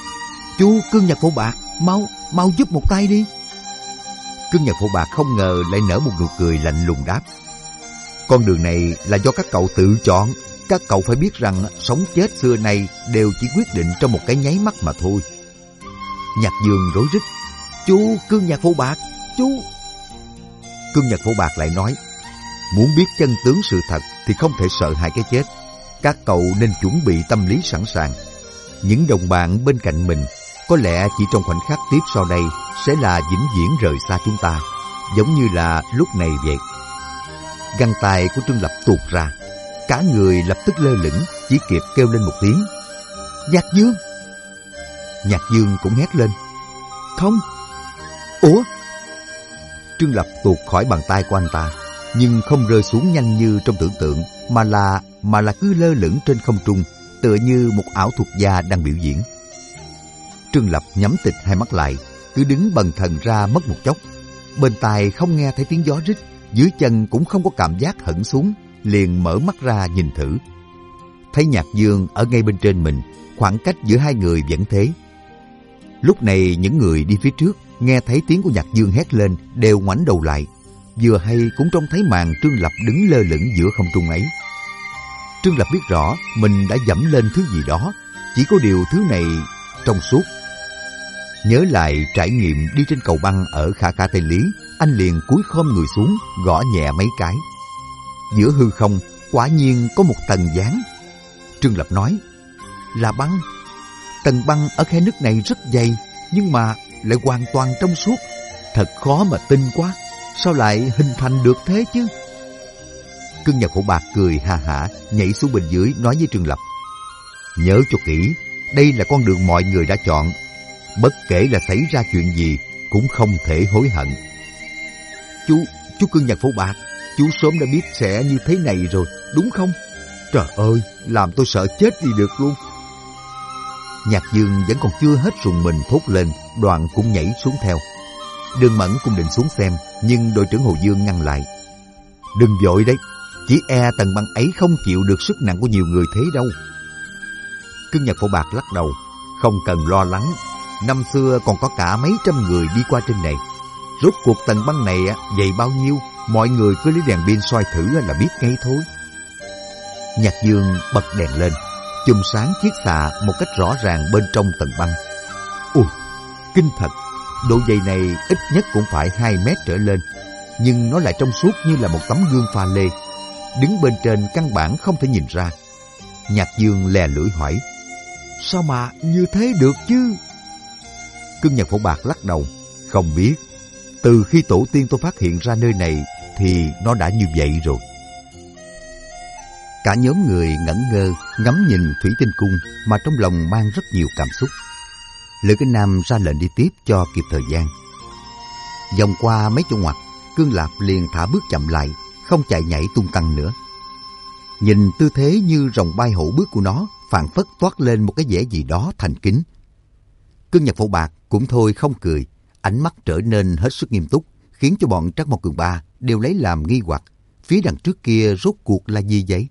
Chú Cương Nhật Phổ Bạc, mau giúp một tay đi. Cương Nhật Phổ Bạc không ngờ lại nở một nụ cười lạnh lùng đáp. Con đường này là do các cậu tự chọn. Các cậu phải biết rằng sống chết xưa nay đều chỉ quyết định trong một cái nháy mắt mà thôi. Nhạc Dương rối rít. Chú Cương Nhật Phổ Bạc, chú. Cương Nhật Phổ Bạc lại nói. Muốn biết chân tướng sự thật thì không thể sợ hãi cái chết. Các cậu nên chuẩn bị tâm lý sẵn sàng. Những đồng bạn bên cạnh mình có lẽ chỉ trong khoảnh khắc tiếp sau đây sẽ là vĩnh viễn rời xa chúng ta, giống như là lúc này vậy. Găng tay của Trương Lập tuột ra, cả người lập tức lơ lửng, chỉ kịp kêu lên một tiếng: Nhạc Dương! Nhạc Dương cũng hét lên: Không! Ủa? Trương Lập tuột khỏi bàn tay của anh ta, nhưng không rơi xuống nhanh như trong tưởng tượng, mà là cứ lơ lửng trên không trung, tựa như một ảo thuật gia đang biểu diễn. Trương Lập nhắm tịt hai mắt lại, cứ đứng bần thần ra mất một chốc. Bên tai không nghe thấy tiếng gió rít, dưới chân cũng không có cảm giác hẫng xuống, liền mở mắt ra nhìn thử. Thấy Nhạc Dương ở ngay bên trên mình, khoảng cách giữa hai người vẫn thế. Lúc này những người đi phía trước nghe thấy tiếng của Nhạc Dương hét lên đều ngoảnh đầu lại, vừa hay cũng trông thấy màn Trương Lập đứng lơ lửng giữa không trung ấy. Trương Lập biết rõ mình đã dẫm lên thứ gì đó, chỉ có điều thứ này trong suốt. Nhớ lại trải nghiệm đi trên cầu băng ở Khả Khả Tây Lý, anh liền cúi khom người xuống, gõ nhẹ mấy cái. Giữa hư không quả nhiên có một tầng dáng. Trương Lập nói: Là băng. Tầng băng ở khe nứt này rất dày, nhưng mà lại hoàn toàn trong suốt. Thật khó mà tin quá, sao lại hình thành được thế chứ? Cưng Nhật Phổ Bạc cười ha hả, nhảy xuống bên dưới nói với Trương Lập: Nhớ cho kỹ, đây là con đường mọi người đã chọn. Bất kể là xảy ra chuyện gì, cũng không thể hối hận. Chú Cưng Nhật Phổ Bạc, chú sớm đã biết sẽ như thế này rồi, đúng không? Trời ơi, làm tôi sợ chết đi được luôn. Nhạc Dương vẫn còn chưa hết rùng mình thốt lên, đoạn cũng nhảy xuống theo. Đường Mẫn cũng định xuống xem, nhưng đội trưởng Hồ Dương ngăn lại. Đừng vội đấy, chỉ e tầng băng ấy không chịu được sức nặng của nhiều người thế đâu. Cưng Nhật Phổ Bạc lắc đầu: Không cần lo lắng, năm xưa còn có cả mấy trăm người đi qua trên này. Rốt cuộc tầng băng này dày bao nhiêu, mọi người cứ lấy đèn pin soi thử là biết ngay thôi. Nhạc Dương bật đèn lên, chùm sáng chiết xạ một cách rõ ràng bên trong tầng băng. Ui, kinh thật! Độ dày này ít nhất cũng phải 2 mét trở lên, nhưng nó lại trong suốt như là một tấm gương pha lê. Đứng bên trên căn bản không thể nhìn ra. Nhạc Dương lè lưỡi hỏi: Sao mà như thế được chứ? Cưng Nhật Phổ Bạc lắc đầu: Không biết. Từ khi tổ tiên tôi phát hiện ra nơi này thì nó đã như vậy rồi. Cả nhóm người ngẩn ngơ ngắm nhìn thủy tinh cung mà trong lòng mang rất nhiều cảm xúc. Lữ Kinh Nam ra lệnh đi tiếp cho kịp thời gian. Vòng qua mấy chỗ ngoặt, Cương Lạp liền thả bước chậm lại, không chạy nhảy tung tăng nữa. Nhìn tư thế như rồng bay hổ bước của nó, phảng phất toát lên một cái vẻ gì đó thành kính. Cương Nhật Phổ Bạc cũng thôi không cười, ánh mắt trở nên hết sức nghiêm túc, khiến cho bọn Trắc Mộc Cường Ba đều lấy làm nghi hoặc. Phía đằng trước kia rốt cuộc là gì vậy?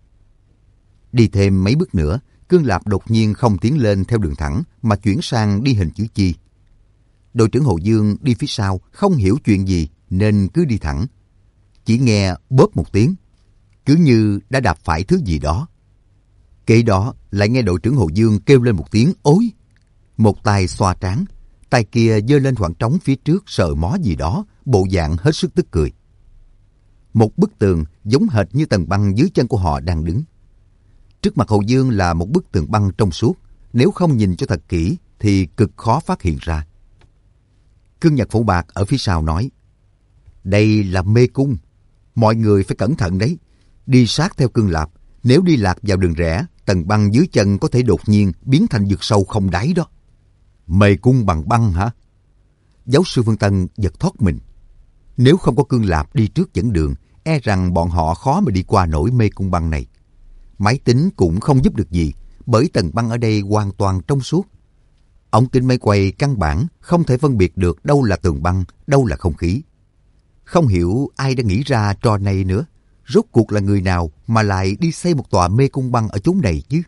Đi thêm mấy bước nữa, Cương Lạp đột nhiên không tiến lên theo đường thẳng mà chuyển sang đi hình chữ chi. Đội trưởng Hồ Dương đi phía sau không hiểu chuyện gì nên cứ đi thẳng. Chỉ nghe bóp một tiếng, cứ như đã đạp phải thứ gì đó. Kế đó lại nghe đội trưởng Hồ Dương kêu lên một tiếng ối. Một tay xoa trán, tay kia giơ lên khoảng trống phía trước sờ mó gì đó, bộ dạng hết sức tức cười. Một bức tường giống hệt như tầng băng dưới chân của họ đang đứng. Trước mặt Hồ Dương là một bức tường băng trong suốt, nếu không nhìn cho thật kỹ thì cực khó phát hiện ra. Cương Nhật Phổ Bạc ở phía sau nói: Đây là mê cung, mọi người phải cẩn thận đấy. Đi sát theo Cương Lạp, nếu đi lạc vào đường rẽ, tầng băng dưới chân có thể đột nhiên biến thành vực sâu không đáy đó. Mê cung bằng băng hả? Giáo sư Phương Tân giật thoát mình. Nếu không có Cương Lạp đi trước dẫn đường, e rằng bọn họ khó mà đi qua nổi mê cung băng này. Máy tính cũng không giúp được gì, bởi tầng băng ở đây hoàn toàn trong suốt. Ống kính máy quay căn bản không thể phân biệt được đâu là tường băng, đâu là không khí. Không hiểu ai đã nghĩ ra trò này nữa. Rốt cuộc là người nào mà lại đi xây một tòa mê cung băng ở chốn này chứ?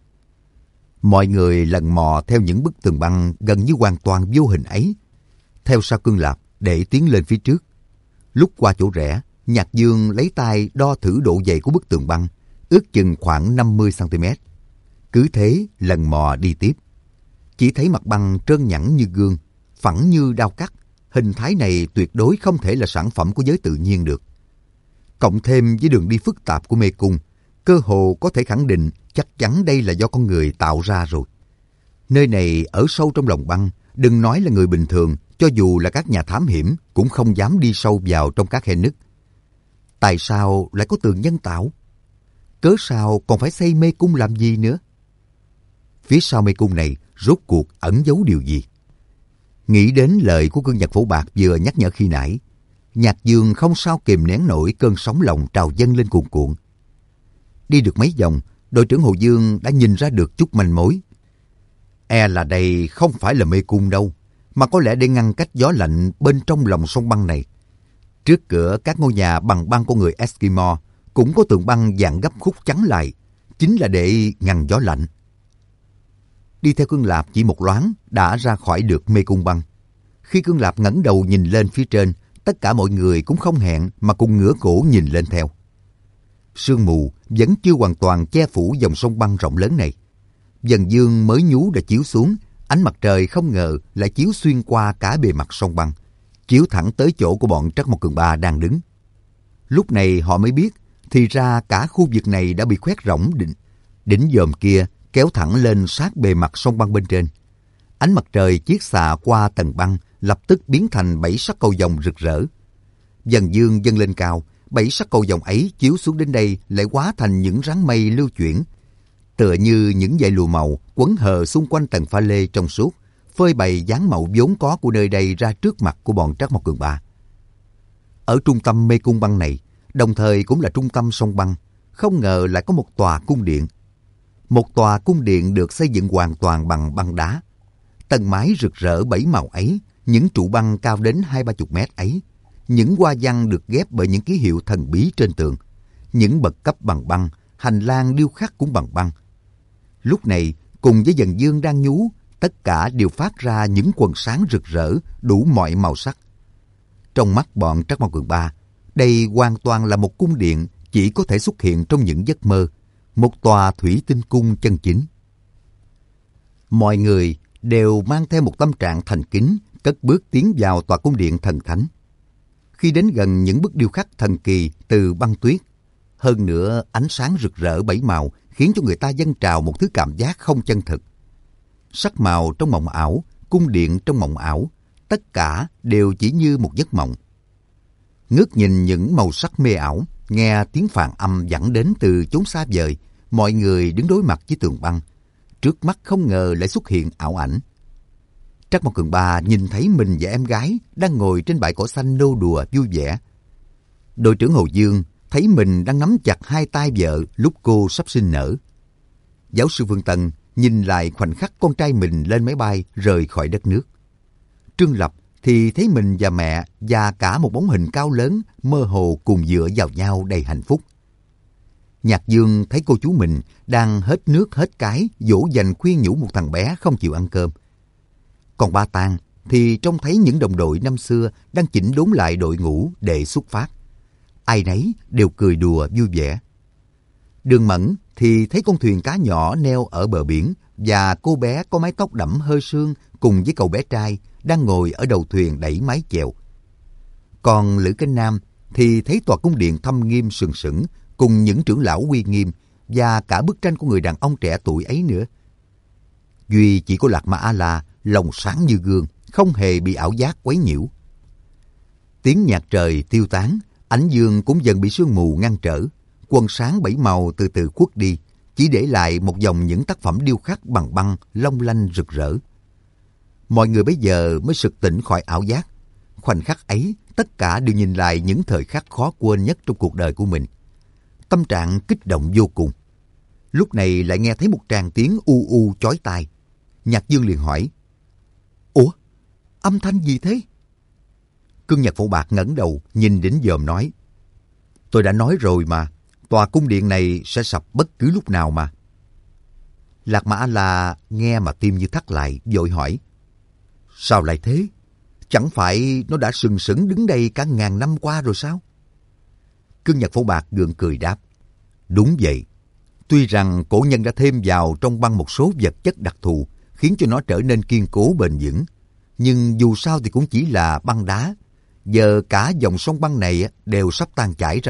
Mọi người lần mò theo những bức tường băng gần như hoàn toàn vô hình ấy, theo sau Cương Lạp để tiến lên phía trước. Lúc qua chỗ rẽ, Nhạc Dương lấy tay đo thử độ dày của bức tường băng, ước chừng khoảng 50 cm. Cứ thế lần mò đi tiếp. Chỉ thấy mặt băng trơn nhẵn như gương, phẳng như đao cắt. Hình thái này tuyệt đối không thể là sản phẩm của giới tự nhiên được. Cộng thêm với đường đi phức tạp của mê cung, cơ hồ có thể khẳng định chắc chắn đây là do con người tạo ra rồi. Nơi này ở sâu trong lòng băng, đừng nói là người bình thường, cho dù là các nhà thám hiểm cũng không dám đi sâu vào trong các khe nứt. Tại sao lại có tường nhân tạo? Cớ sao còn phải xây mê cung làm gì nữa? Phía sau mê cung này rốt cuộc ẩn giấu điều gì? Nghĩ đến lời của Cương Nhật Phổ Bạc vừa nhắc nhở khi nãy, Nhạc Dương không sao kìm nén nổi cơn sóng lòng trào dâng lên cuồn cuộn. Đi được mấy vòng, đội trưởng Hồ Dương đã nhìn ra được chút manh mối. E là đây không phải là mê cung đâu, mà có lẽ để ngăn cách gió lạnh bên trong lòng sông băng này. Trước cửa các ngôi nhà bằng băng của người Eskimo cũng có tường băng dàn gấp khúc chắn lại, chính là để ngăn gió lạnh. Đi theo Cương Lạp chỉ một loáng đã ra khỏi được mê cung băng. Khi Cương Lạp ngẩng đầu nhìn lên phía trên, tất cả mọi người cũng không hẹn mà cùng ngửa cổ nhìn lên theo. Sương mù vẫn chưa hoàn toàn che phủ dòng sông băng rộng lớn này. Dần dương mới nhú đã chiếu xuống, ánh mặt trời không ngờ lại chiếu xuyên qua cả bề mặt sông băng, chiếu thẳng tới chỗ của bọn Trắc Mộc Cường Ba đang đứng. Lúc này họ mới biết, thì ra cả khu vực này đã bị khoét rỗng, đỉnh dòm kia kéo thẳng lên sát bề mặt sông băng bên trên. Ánh mặt trời chiết xạ qua tầng băng, lập tức biến thành 7 sắc cầu vồng rực rỡ. Dần dương dâng lên cao, 7 sắc cầu vồng ấy chiếu xuống đến đây lại hóa thành những ráng mây lưu chuyển, tựa như những dải lụa màu quấn hờ xung quanh tầng pha lê trong suốt, phơi bày dáng màu vốn có của nơi đây ra trước mặt của bọn Trắc Mộc Cường Ba. Ở trung tâm mê cung băng này, đồng thời cũng là trung tâm sông băng, không ngờ lại có một tòa cung điện. Một tòa cung điện được xây dựng hoàn toàn bằng băng đá. Tầng mái rực rỡ 7 màu ấy, những trụ băng cao đến 20-30 mét ấy, những hoa văn được ghép bởi những ký hiệu thần bí trên tường, những bậc cấp bằng băng, hành lang điêu khắc cũng bằng băng. Lúc này, cùng với dần dương đang nhú, tất cả đều phát ra những quầng sáng rực rỡ, đủ mọi màu sắc. Trong mắt bọn Trắc Mộc Cường Ba, đây hoàn toàn là một cung điện chỉ có thể xuất hiện trong những giấc mơ, một tòa thủy tinh cung chân chính. Mọi người đều mang theo một tâm trạng thành kính, cất bước tiến vào tòa cung điện thần thánh. Khi đến gần những bức điêu khắc thần kỳ từ băng tuyết, hơn nữa ánh sáng rực rỡ 7 màu khiến cho người ta dâng trào một thứ cảm giác không chân thực. Sắc màu trong mộng ảo, cung điện trong mộng ảo, tất cả đều chỉ như một giấc mộng. Ngước nhìn những màu sắc mê ảo, nghe tiếng phàn âm vẳng đến từ chốn xa vời, mọi người đứng đối mặt với tường băng. Trước mắt không ngờ lại xuất hiện ảo ảnh. Trắc Mộc Cường Ba nhìn thấy mình và em gái đang ngồi trên bãi cỏ xanh nô đùa vui vẻ. Đội trưởng Hồ Dương thấy mình đang nắm chặt hai tay vợ lúc cô sắp sinh nở. Giáo sư Vương Tân nhìn lại khoảnh khắc con trai mình lên máy bay rời khỏi đất nước. Trương Lập thì thấy mình và mẹ và cả một bóng hình cao lớn mơ hồ cùng dựa vào nhau đầy hạnh phúc. Nhạc Dương thấy cô chú mình đang hết nước hết cái dỗ dành khuyên nhủ một thằng bé không chịu ăn cơm. Còn Ba Tang thì trông thấy những đồng đội năm xưa đang chỉnh đốn lại đội ngũ để xuất phát. Ai nấy đều cười đùa vui vẻ. Đường Mẫn thì thấy con thuyền cá nhỏ neo ở bờ biển và cô bé có mái tóc đẫm hơi sương cùng với cậu bé trai đang ngồi ở đầu thuyền đẩy mái chèo. Còn Lữ Canh Nam thì thấy tòa cung điện thâm nghiêm sừng sững cùng những trưởng lão uy nghiêm và cả bức tranh của người đàn ông trẻ tuổi ấy nữa. Duy chỉ có Lạc Ma A-la lòng sáng như gương, không hề bị ảo giác quấy nhiễu. Tiếng nhạc trời tiêu tán, ánh dương cũng dần bị sương mù ngăn trở. Quần sáng 7 màu từ từ khuất đi, chỉ để lại một dòng những tác phẩm điêu khắc bằng băng long lanh rực rỡ. Mọi người bây giờ mới sực tỉnh khỏi ảo giác. Khoảnh khắc ấy, tất cả đều nhìn lại những thời khắc khó quên nhất trong cuộc đời của mình. Tâm trạng kích động vô cùng. Lúc này lại nghe thấy một tràng tiếng u u chói tai. Nhạc Dương liền hỏi: "Ủa? Âm thanh gì thế?" Cương Nhật Phổ Bạc ngẩng đầu nhìn đỉnh dòm nói: "Tôi đã nói rồi mà, tòa cung điện này sẽ sập bất cứ lúc nào mà." Lạc Ma A-la nghe mà tim như thắt lại, vội hỏi: "Sao lại thế? Chẳng phải nó đã sừng sững đứng đây cả ngàn năm qua rồi sao?" Cương Nhật Phổ Bạc gượng cười đáp: "Đúng vậy. Tuy rằng cổ nhân đã thêm vào trong băng một số vật chất đặc thù, khiến cho nó trở nên kiên cố bền vững. Nhưng dù sao thì cũng chỉ là băng đá. Giờ cả dòng sông băng này đều sắp tan chảy ra rồi,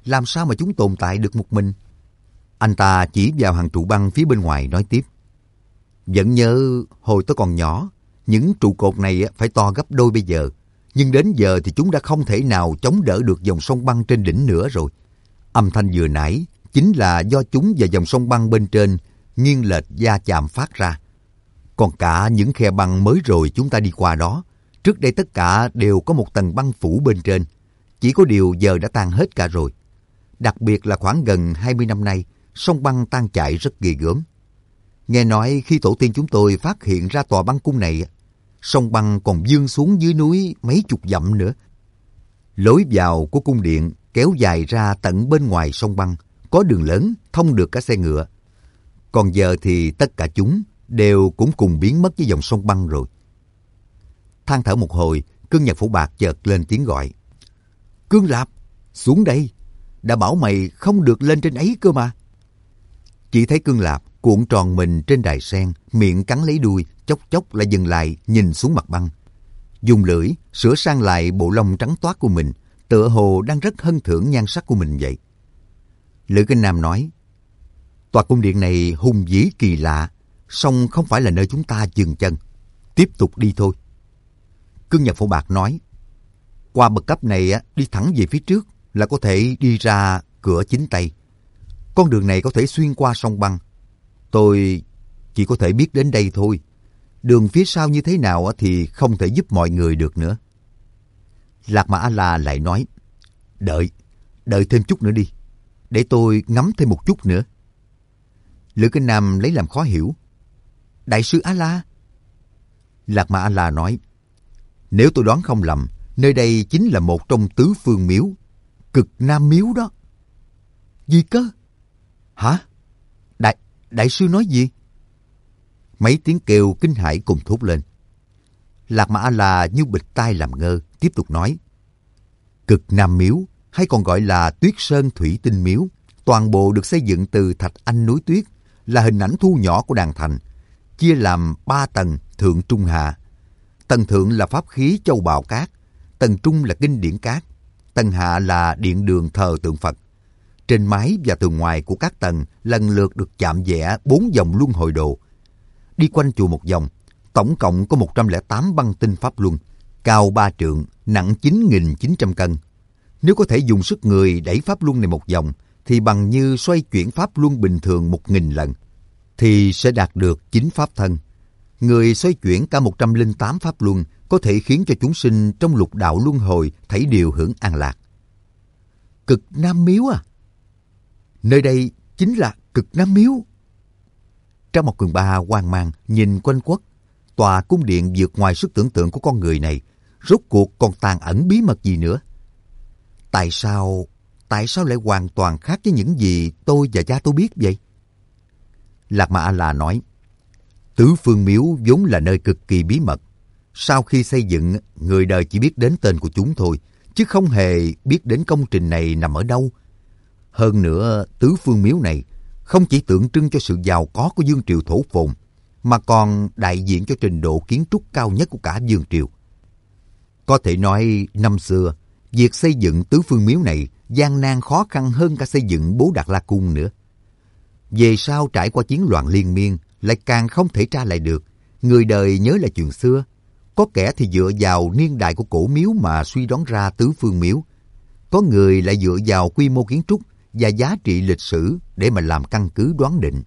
làm sao mà chúng tồn tại được một mình? Anh ta chỉ vào hàng trụ băng phía bên ngoài nói tiếp. Vẫn nhớ hồi tôi còn nhỏ, những trụ cột này phải to gấp đôi bây giờ. Nhưng đến giờ thì chúng đã không thể nào chống đỡ được dòng sông băng trên đỉnh nữa rồi. Âm thanh vừa nãy chính là do chúng và dòng sông băng bên trên nghiêng lệch va chạm phát ra. Còn cả những khe băng mới rồi chúng ta đi qua đó, trước đây tất cả đều có một tầng băng phủ bên trên. Chỉ có điều giờ đã tan hết cả rồi. Đặc biệt là khoảng gần 20 năm nay, sông băng tan chảy rất ghê gớm. Nghe nói khi tổ tiên chúng tôi phát hiện ra tòa băng cung này, sông băng còn vươn xuống dưới núi mấy chục dặm nữa. Lối vào của cung điện kéo dài ra tận bên ngoài sông băng, có đường lớn thông được cả xe ngựa. Còn giờ thì tất cả chúng đều cũng cùng biến mất với dòng sông băng rồi. Than thở một hồi, Cương Nhật Phổ Bạc chợt lên tiếng gọi. Cương Lạp, xuống đây. Đã bảo mày không được lên trên ấy cơ mà. Chỉ thấy Cương Lạp cuộn tròn mình trên đài sen, miệng cắn lấy đuôi, chốc chốc lại dừng lại nhìn xuống mặt băng. Dùng lưỡi sửa sang lại bộ lông trắng toát của mình, tựa hồ đang rất hân thưởng nhan sắc của mình vậy. Lữ Kinh Nam nói, tòa cung điện này hùng vĩ kỳ lạ, song không phải là nơi chúng ta dừng chân. Tiếp tục đi thôi. Cương Nhật Phổ Bạc nói, qua bậc cấp này đi thẳng về phía trước là có thể đi ra cửa chính Tây. Con đường này có thể xuyên qua sông băng. Tôi chỉ có thể biết đến đây thôi. Đường phía sau như thế nào thì không thể giúp mọi người được nữa. Lạc Mà A-la lại nói, đợi thêm chút nữa đi. Để tôi ngắm thêm một chút nữa. Lữ Kinh Nam lấy làm khó hiểu. Đại sư A-la? Lạc Mà A-la nói, nếu tôi đoán không lầm, nơi đây chính là một trong tứ phương miếu, Cực Nam miếu đó. Gì cơ? Hả? Đại sư nói gì? Mấy tiếng kêu kinh hãi cùng thốt lên. Lạc Mà A-la như bịt tai làm ngơ, tiếp tục nói. Cực Nam miếu, hay còn gọi là Tuyết Sơn Thủy Tinh miếu, toàn bộ được xây dựng từ thạch anh núi tuyết, là hình ảnh thu nhỏ của đàn thành, chia làm 3 tầng thượng trung hạ. Tầng thượng là pháp khí châu bào cát, tầng trung là kinh điển cát, tầng hạ là điện đường thờ tượng Phật. Trên mái và tường ngoài của các tầng lần lượt được chạm vẽ 4 vòng luân hồi đồ. Đi quanh chùa một vòng, tổng cộng có 108 băng tinh pháp luân, cao 3 trượng, nặng 9.900 cân. Nếu có thể dùng sức người đẩy pháp luân này một vòng, thì bằng như xoay chuyển pháp luân bình thường 1.000 lần, thì sẽ đạt được 9 pháp thân. Người xoay chuyển cả 108 pháp luân có thể khiến cho chúng sinh trong lục đạo luân hồi thảy đều hưởng an lạc. Cực Nam miếu à? Nơi đây chính là Cực Nam miếu. Trong một Cường Ba hoang mang nhìn quanh quất, tòa cung điện vượt ngoài sức tưởng tượng của con người này, rốt cuộc còn tàn ẩn bí mật gì nữa? Tại sao lại hoàn toàn khác với những gì tôi và cha tôi biết vậy? Lạc Mà A-la nói, Tứ Phương Miếu vốn là nơi cực kỳ bí mật. Sau khi xây dựng, người đời chỉ biết đến tên của chúng thôi, chứ không hề biết đến công trình này nằm ở đâu. Hơn nữa, Tứ Phương Miếu này không chỉ tượng trưng cho sự giàu có của vương triều Thổ Phồn, mà còn đại diện cho trình độ kiến trúc cao nhất của cả vương triều. Có thể nói, năm xưa, việc xây dựng Tứ Phương Miếu này gian nan khó khăn hơn cả xây dựng Bố Đạt La Cung nữa. Về sau trải qua chiến loạn liên miên, lại càng không thể tra lại được. Người đời nhớ lại chuyện xưa. Có kẻ thì dựa vào niên đại của cổ miếu mà suy đoán ra Tứ Phương Miếu. Có người lại dựa vào quy mô kiến trúc và giá trị lịch sử để mà làm căn cứ đoán định.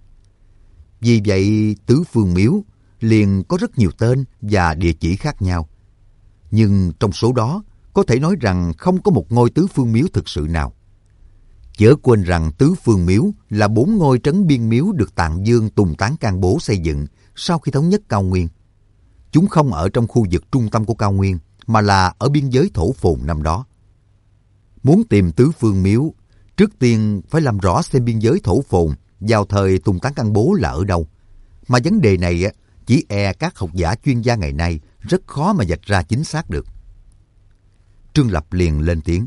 Vì vậy, Tứ Phương Miếu liền có rất nhiều tên và địa chỉ khác nhau. Nhưng trong số đó, có thể nói rằng không có một ngôi Tứ Phương Miếu thực sự nào. Chớ quên rằng Tứ Phương Miếu là 4 ngôi trấn biên miếu được Tạng Dương Tùng Tán Can Bố xây dựng sau khi thống nhất Cao Nguyên. Chúng không ở trong khu vực trung tâm của Cao Nguyên, mà là ở biên giới Thổ Phồn năm đó. Muốn tìm Tứ Phương Miếu, trước tiên phải làm rõ xem biên giới Thổ Phồn vào thời Tùng Tán Can Bố là ở đâu. Mà vấn đề này chỉ e các học giả chuyên gia ngày nay rất khó mà vạch ra chính xác được. Trương Lập liền lên tiếng.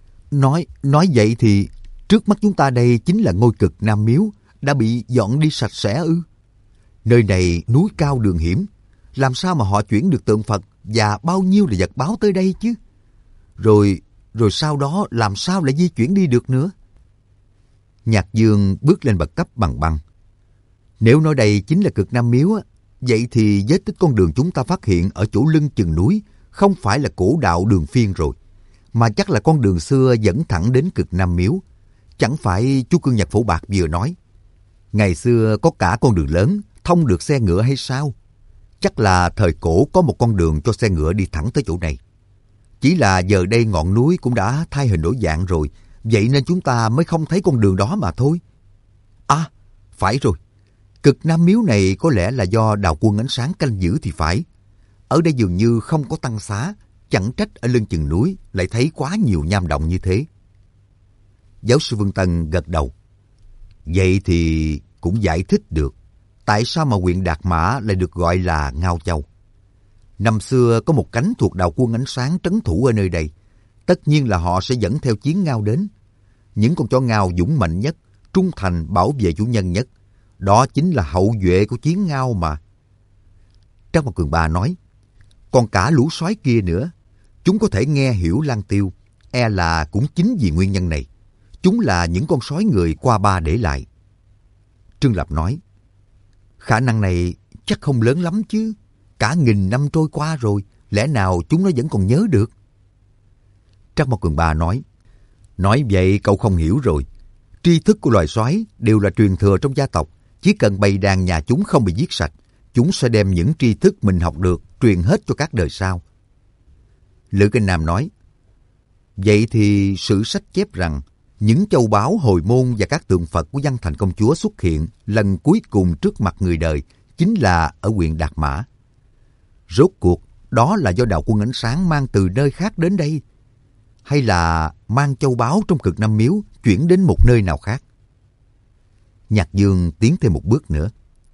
Nói vậy thì trước mắt chúng ta đây chính là ngôi Cực Nam miếu đã bị dọn đi sạch sẽ ư? Nơi này núi cao đường hiểm, làm sao mà họ chuyển được tượng Phật và bao nhiêu là vật báo tới đây chứ? Rồi rồi sau đó làm sao lại di chuyển đi được nữa? Nhạc Dương bước lên bậc cấp bằng băng. Nếu nói đây chính là Cực Nam Miếu, vậy thì vết tích con đường chúng ta phát hiện ở chỗ lưng chừng núi không phải là cổ đạo Đường Phiên rồi, mà chắc là con đường xưa dẫn thẳng đến Cực Nam Miếu. Chẳng phải chú Cương Nhật Phổ Bạc vừa nói, ngày xưa có cả con đường lớn thông được xe ngựa hay sao? Chắc là thời cổ có một con đường cho xe ngựa đi thẳng tới chỗ này. Chỉ là giờ đây ngọn núi cũng đã thay hình đổi dạng rồi, vậy nên chúng ta mới không thấy con đường đó mà thôi. À, phải rồi. Cực Nam Miếu này có lẽ là do Đạo Quân Ánh Sáng canh giữ thì phải. Ở đây dường như không có tăng xá, chẳng trách ở lưng chừng núi lại thấy quá nhiều nham động như thế. Giáo sư Vương Tân gật đầu. Vậy thì cũng giải thích được tại sao mà huyện Đạt Mã lại được gọi là Ngao Châu. Năm xưa có một cánh thuộc Đạo Quân Ánh Sáng trấn thủ ở nơi đây. Tất nhiên là họ sẽ dẫn theo chiến ngao đến. Những con chó ngao dũng mạnh nhất, trung thành bảo vệ chủ nhân nhất. Đó chính là hậu duệ của chiến ngao mà. Trang Mặt Cường Ba nói, còn cả lũ sói kia nữa, chúng có thể nghe hiểu Lang Tiêu, e là cũng chính vì nguyên nhân này. Chúng là những con sói người qua ba để lại. Trương Lập nói, khả năng này chắc không lớn lắm chứ. Cả 1000 năm trôi qua rồi, lẽ nào chúng nó vẫn còn nhớ được? Trang Mao Cường Ba nói vậy cậu không hiểu rồi. Tri thức của loài sói đều là truyền thừa trong gia tộc. Chỉ cần bầy đàn nhà chúng không bị giết sạch, chúng sẽ đem những tri thức mình học được truyền hết cho các đời sau. Lữ Kinh Nam nói, vậy thì sử sách chép rằng những châu báu hồi môn và các tượng Phật của Văn Thành công chúa xuất hiện lần cuối cùng trước mặt người đời chính là ở huyện Đạt Mã. Rốt cuộc đó là do Đạo Quân Ánh Sáng mang từ nơi khác đến đây, hay là mang châu báu trong Cực Nam Miếu chuyển đến một nơi nào khác? Nhạc Dương tiến thêm một bước nữa.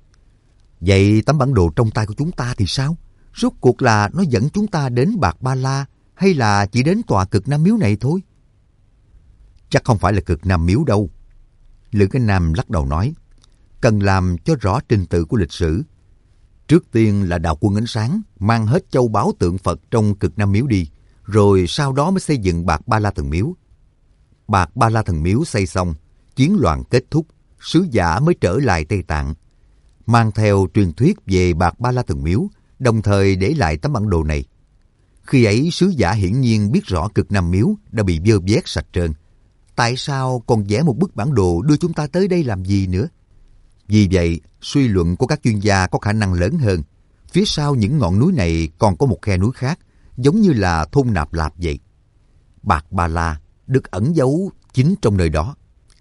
Vậy tấm bản đồ trong tay của chúng ta thì sao? Rốt cuộc là nó dẫn chúng ta đến Bạc Ba La hay là chỉ đến tòa Cực Nam Miếu này thôi? Chắc không phải là Cực Nam Miếu đâu. Lữ Cái Nam lắc đầu nói, cần làm cho rõ trình tự của lịch sử. Trước tiên là Đạo Quân Ánh Sáng mang hết châu báu tượng Phật trong Cực Nam Miếu đi, rồi sau đó mới xây dựng Bạc Ba La Thần Miếu. Bạc Ba La Thần Miếu xây xong, chiến loạn kết thúc, sứ giả mới trở lại Tây Tạng, mang theo truyền thuyết về Bạc Ba La Thần Miếu, đồng thời để lại tấm bản đồ này. Khi ấy sứ giả hiển nhiên biết rõ Cực Nam Miếu đã bị vơ vét sạch trơn. Tại sao còn vẽ một bức bản đồ đưa chúng ta tới đây làm gì nữa? Vì vậy, suy luận của các chuyên gia có khả năng lớn hơn. Phía sau những ngọn núi này còn có một khe núi khác, giống như là thôn Nạp Lạp vậy. Bạc Ba La được ẩn giấu chính trong nơi đó.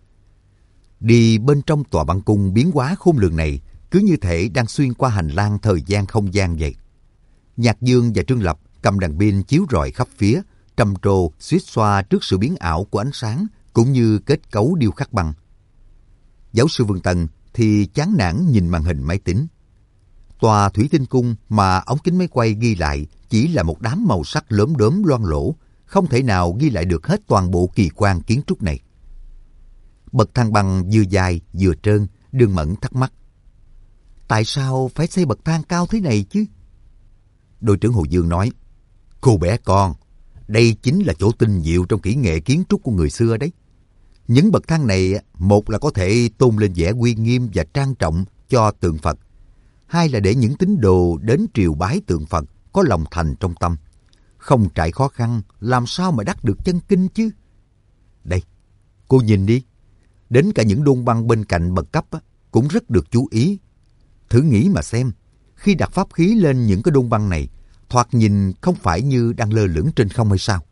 Đi bên trong tòa băng cung biến hóa khôn lường này, cứ như thể đang xuyên qua hành lang thời gian không gian vậy. Nhạc Dương và Trương Lập cầm đèn pin chiếu rọi khắp phía, trầm trồ xuýt xoa trước sự biến ảo của ánh sáng cũng như kết cấu điêu khắc băng. Giáo sư Vương Tân thì chán nản nhìn màn hình máy tính. Tòa Thủy Tinh Cung mà ống kính máy quay ghi lại chỉ là một đám màu sắc lốm đốm loang lổ, không thể nào ghi lại được hết toàn bộ kỳ quan kiến trúc này. Bậc thang băng vừa dài vừa trơn, Đường Mẫn thắc mắc. Tại sao phải xây bậc thang cao thế này chứ? Đội trưởng Hồ Dương nói, cô bé con, đây chính là chỗ tinh diệu trong kỹ nghệ kiến trúc của người xưa đấy. Những bậc thang này, một là có thể tôn lên vẻ uy nghiêm và trang trọng cho tượng Phật, hai là để những tín đồ đến triều bái tượng Phật có lòng thành trong tâm. Không trải khó khăn, làm sao mà đắc được chân kinh chứ? Đây, cô nhìn đi. Đến cả những đôn băng bên cạnh bậc cấp cũng rất được chú ý. Thử nghĩ mà xem, khi đặt pháp khí lên những cái đôn băng này, thoạt nhìn không phải như đang lơ lửng trên không hay sao?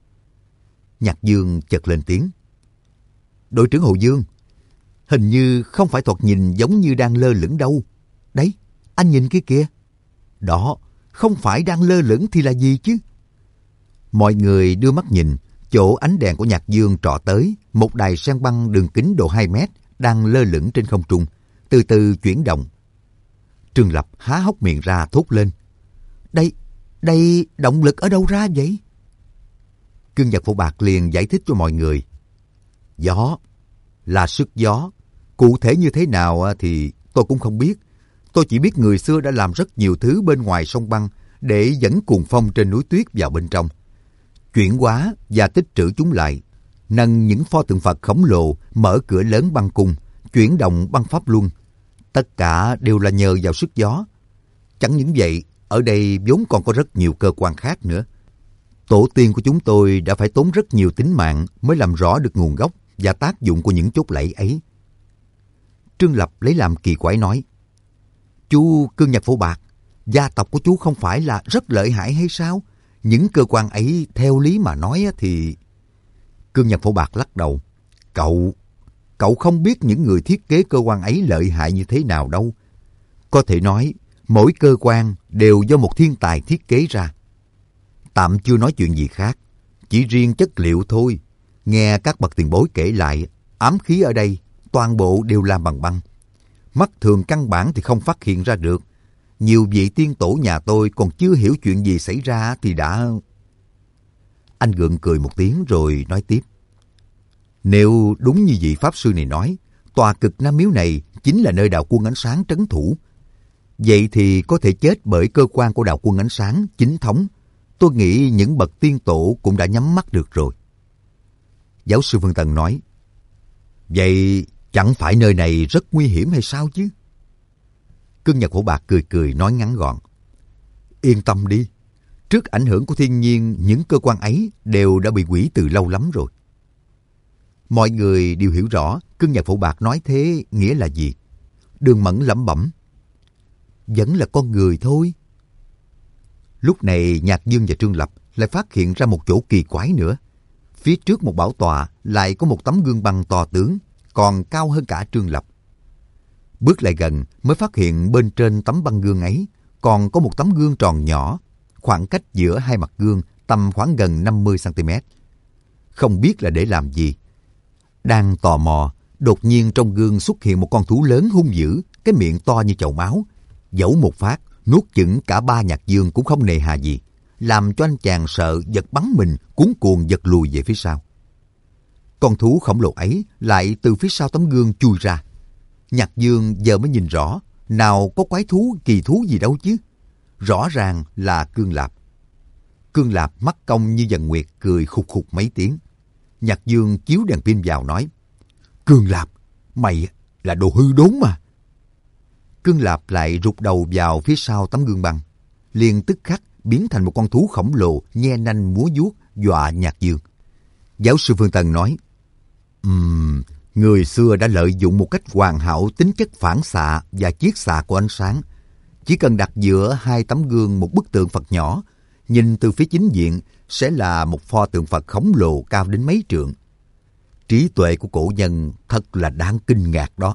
Nhạc Dương chợt lên tiếng. Đội trưởng Hồ Dương, hình như không phải thoạt nhìn giống như đang lơ lửng đâu. Đấy, anh nhìn kia kìa. Đó, không phải đang lơ lửng thì là gì chứ? Mọi người đưa mắt nhìn, chỗ ánh đèn của Nhạc Dương trọ tới, một đài sen băng đường kính độ 2 mét đang lơ lửng trên không trung, từ từ chuyển động. Trương Lập há hốc miệng ra thốt lên. Đây động lực ở đâu ra vậy? Cương Nhật Phổ Bạc liền giải thích cho mọi người. Gió, là sức gió. Cụ thể như thế nào thì tôi cũng không biết. Tôi chỉ biết người xưa đã làm rất nhiều thứ bên ngoài sông băng để dẫn cuồng phong trên núi tuyết vào bên trong. chuyển hóa và tích trữ chúng lại, nâng những pho tượng Phật khổng lồ, mở cửa lớn băng cung, chuyển động băng pháp luân. Tất cả đều là nhờ vào sức gió. Chẳng những vậy, ở đây vốn còn có rất nhiều cơ quan khác nữa. Tổ tiên của chúng tôi đã phải tốn rất nhiều tính mạng mới làm rõ được nguồn gốc và tác dụng của những chốt lẫy ấy. Trương Lập lấy làm kỳ quái nói, chú Cương Nhật Phổ Bạc, gia tộc của chú không phải là rất lợi hại hay sao? Những cơ quan ấy theo lý mà nói thì... Cương Nhật Phổ Bạc lắc đầu. Cậu không biết những người thiết kế cơ quan ấy lợi hại như thế nào đâu. Có thể nói, mỗi cơ quan đều do một thiên tài thiết kế ra. Tạm chưa nói chuyện gì khác, chỉ riêng chất liệu thôi. Nghe các bậc tiền bối kể lại, ám khí ở đây toàn bộ đều làm bằng băng. Mắt thường căn bản thì không phát hiện ra được. Nhiều vị tiên tổ nhà tôi còn chưa hiểu chuyện gì xảy ra thì đã... Anh gượng cười một tiếng rồi nói tiếp. Nếu đúng như vị Pháp Sư này nói, tòa Cực Nam Miếu này chính là nơi Đạo Quân Ánh Sáng trấn thủ. Vậy thì có thể chết bởi cơ quan của Đạo Quân Ánh Sáng chính thống. Tôi nghĩ những bậc tiên tổ cũng đã nhắm mắt được rồi. Giáo sư Vân Tần nói, vậy chẳng phải nơi này rất nguy hiểm hay sao chứ? Cương Nhật Phổ Bạc cười cười nói ngắn gọn, yên tâm đi, trước ảnh hưởng của thiên nhiên, những cơ quan ấy đều đã bị hủy từ lâu lắm rồi. Mọi người đều hiểu rõ Cương Nhật Phổ Bạc nói thế nghĩa là gì. Đường Mẫn lẩm bẩm, vẫn là con người thôi. Lúc này Nhạc Dương và Trương Lập lại phát hiện ra một chỗ kỳ quái nữa. Phía trước một bảo tọa lại có một tấm gương băng to tướng, còn cao hơn cả Trương Lập. Bước lại gần mới phát hiện bên trên tấm băng gương ấy còn có một tấm gương tròn nhỏ, khoảng cách giữa hai mặt gương tầm khoảng gần 50cm. Không biết là để làm gì. Đang tò mò, đột nhiên trong gương xuất hiện một con thú lớn hung dữ, cái miệng to như chậu máu. Dẫu một phát, nuốt chửng cả ba Nhạc Dương cũng không nề hà gì, làm cho anh chàng sợ giật bắn mình, cuống cuồng giật lùi về phía sau. Con thú khổng lồ ấy lại từ phía sau tấm gương chui ra. Nhạc Dương giờ mới nhìn rõ, nào có quái thú kỳ thú gì đâu chứ. Rõ ràng là Cương Lạp. Cương Lạp mắt cong như dần nguyệt, cười khục khục mấy tiếng. Nhạc Dương chiếu đèn pin vào nói, Cương Lạp, mày là đồ hư đốn mà. Cương Lạp lại rụt đầu vào phía sau tấm gương băng, liền tức khắc biến thành một con thú khổng lồ nhe nanh múa vuốt dọa Nhạc Dương. Giáo sư Phương Tần nói, người xưa đã lợi dụng một cách hoàn hảo tính chất phản xạ và chiết xạ của ánh sáng. Chỉ cần đặt giữa hai tấm gương một bức tượng Phật nhỏ, nhìn từ phía chính diện sẽ là một pho tượng Phật khổng lồ cao đến mấy trượng. Trí tuệ của cổ nhân thật là đáng kinh ngạc đó.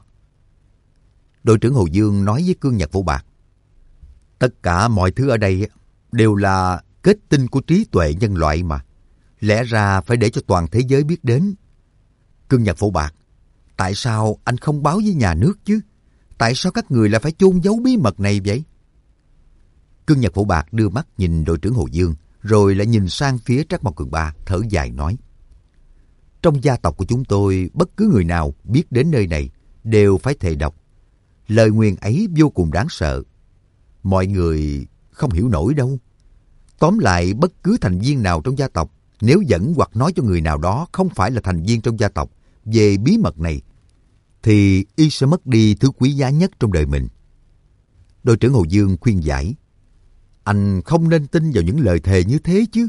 Đội trưởng Hồ Dương nói với Cương Nhật Phổ Bạc, tất cả mọi thứ ở đây đều là kết tinh của trí tuệ nhân loại mà. Lẽ ra phải để cho toàn thế giới biết đến. Cương Nhật Phổ Bạc, tại sao anh không báo với nhà nước chứ? Tại sao các người lại phải chôn giấu bí mật này vậy? Cương Nhật Phổ Bạc đưa mắt nhìn đội trưởng Hồ Dương, rồi lại nhìn sang phía Trác Mộc Cường Ba, thở dài nói, trong gia tộc của chúng tôi, bất cứ người nào biết đến nơi này đều phải thề độc. Lời nguyền ấy vô cùng đáng sợ. Mọi người không hiểu nổi đâu. Tóm lại, bất cứ thành viên nào trong gia tộc, nếu dẫn hoặc nói cho người nào đó không phải là thành viên trong gia tộc về bí mật này, thì y sẽ mất đi thứ quý giá nhất trong đời mình. Đội trưởng Hồ Dương khuyên giải, anh không nên tin vào những lời thề như thế chứ.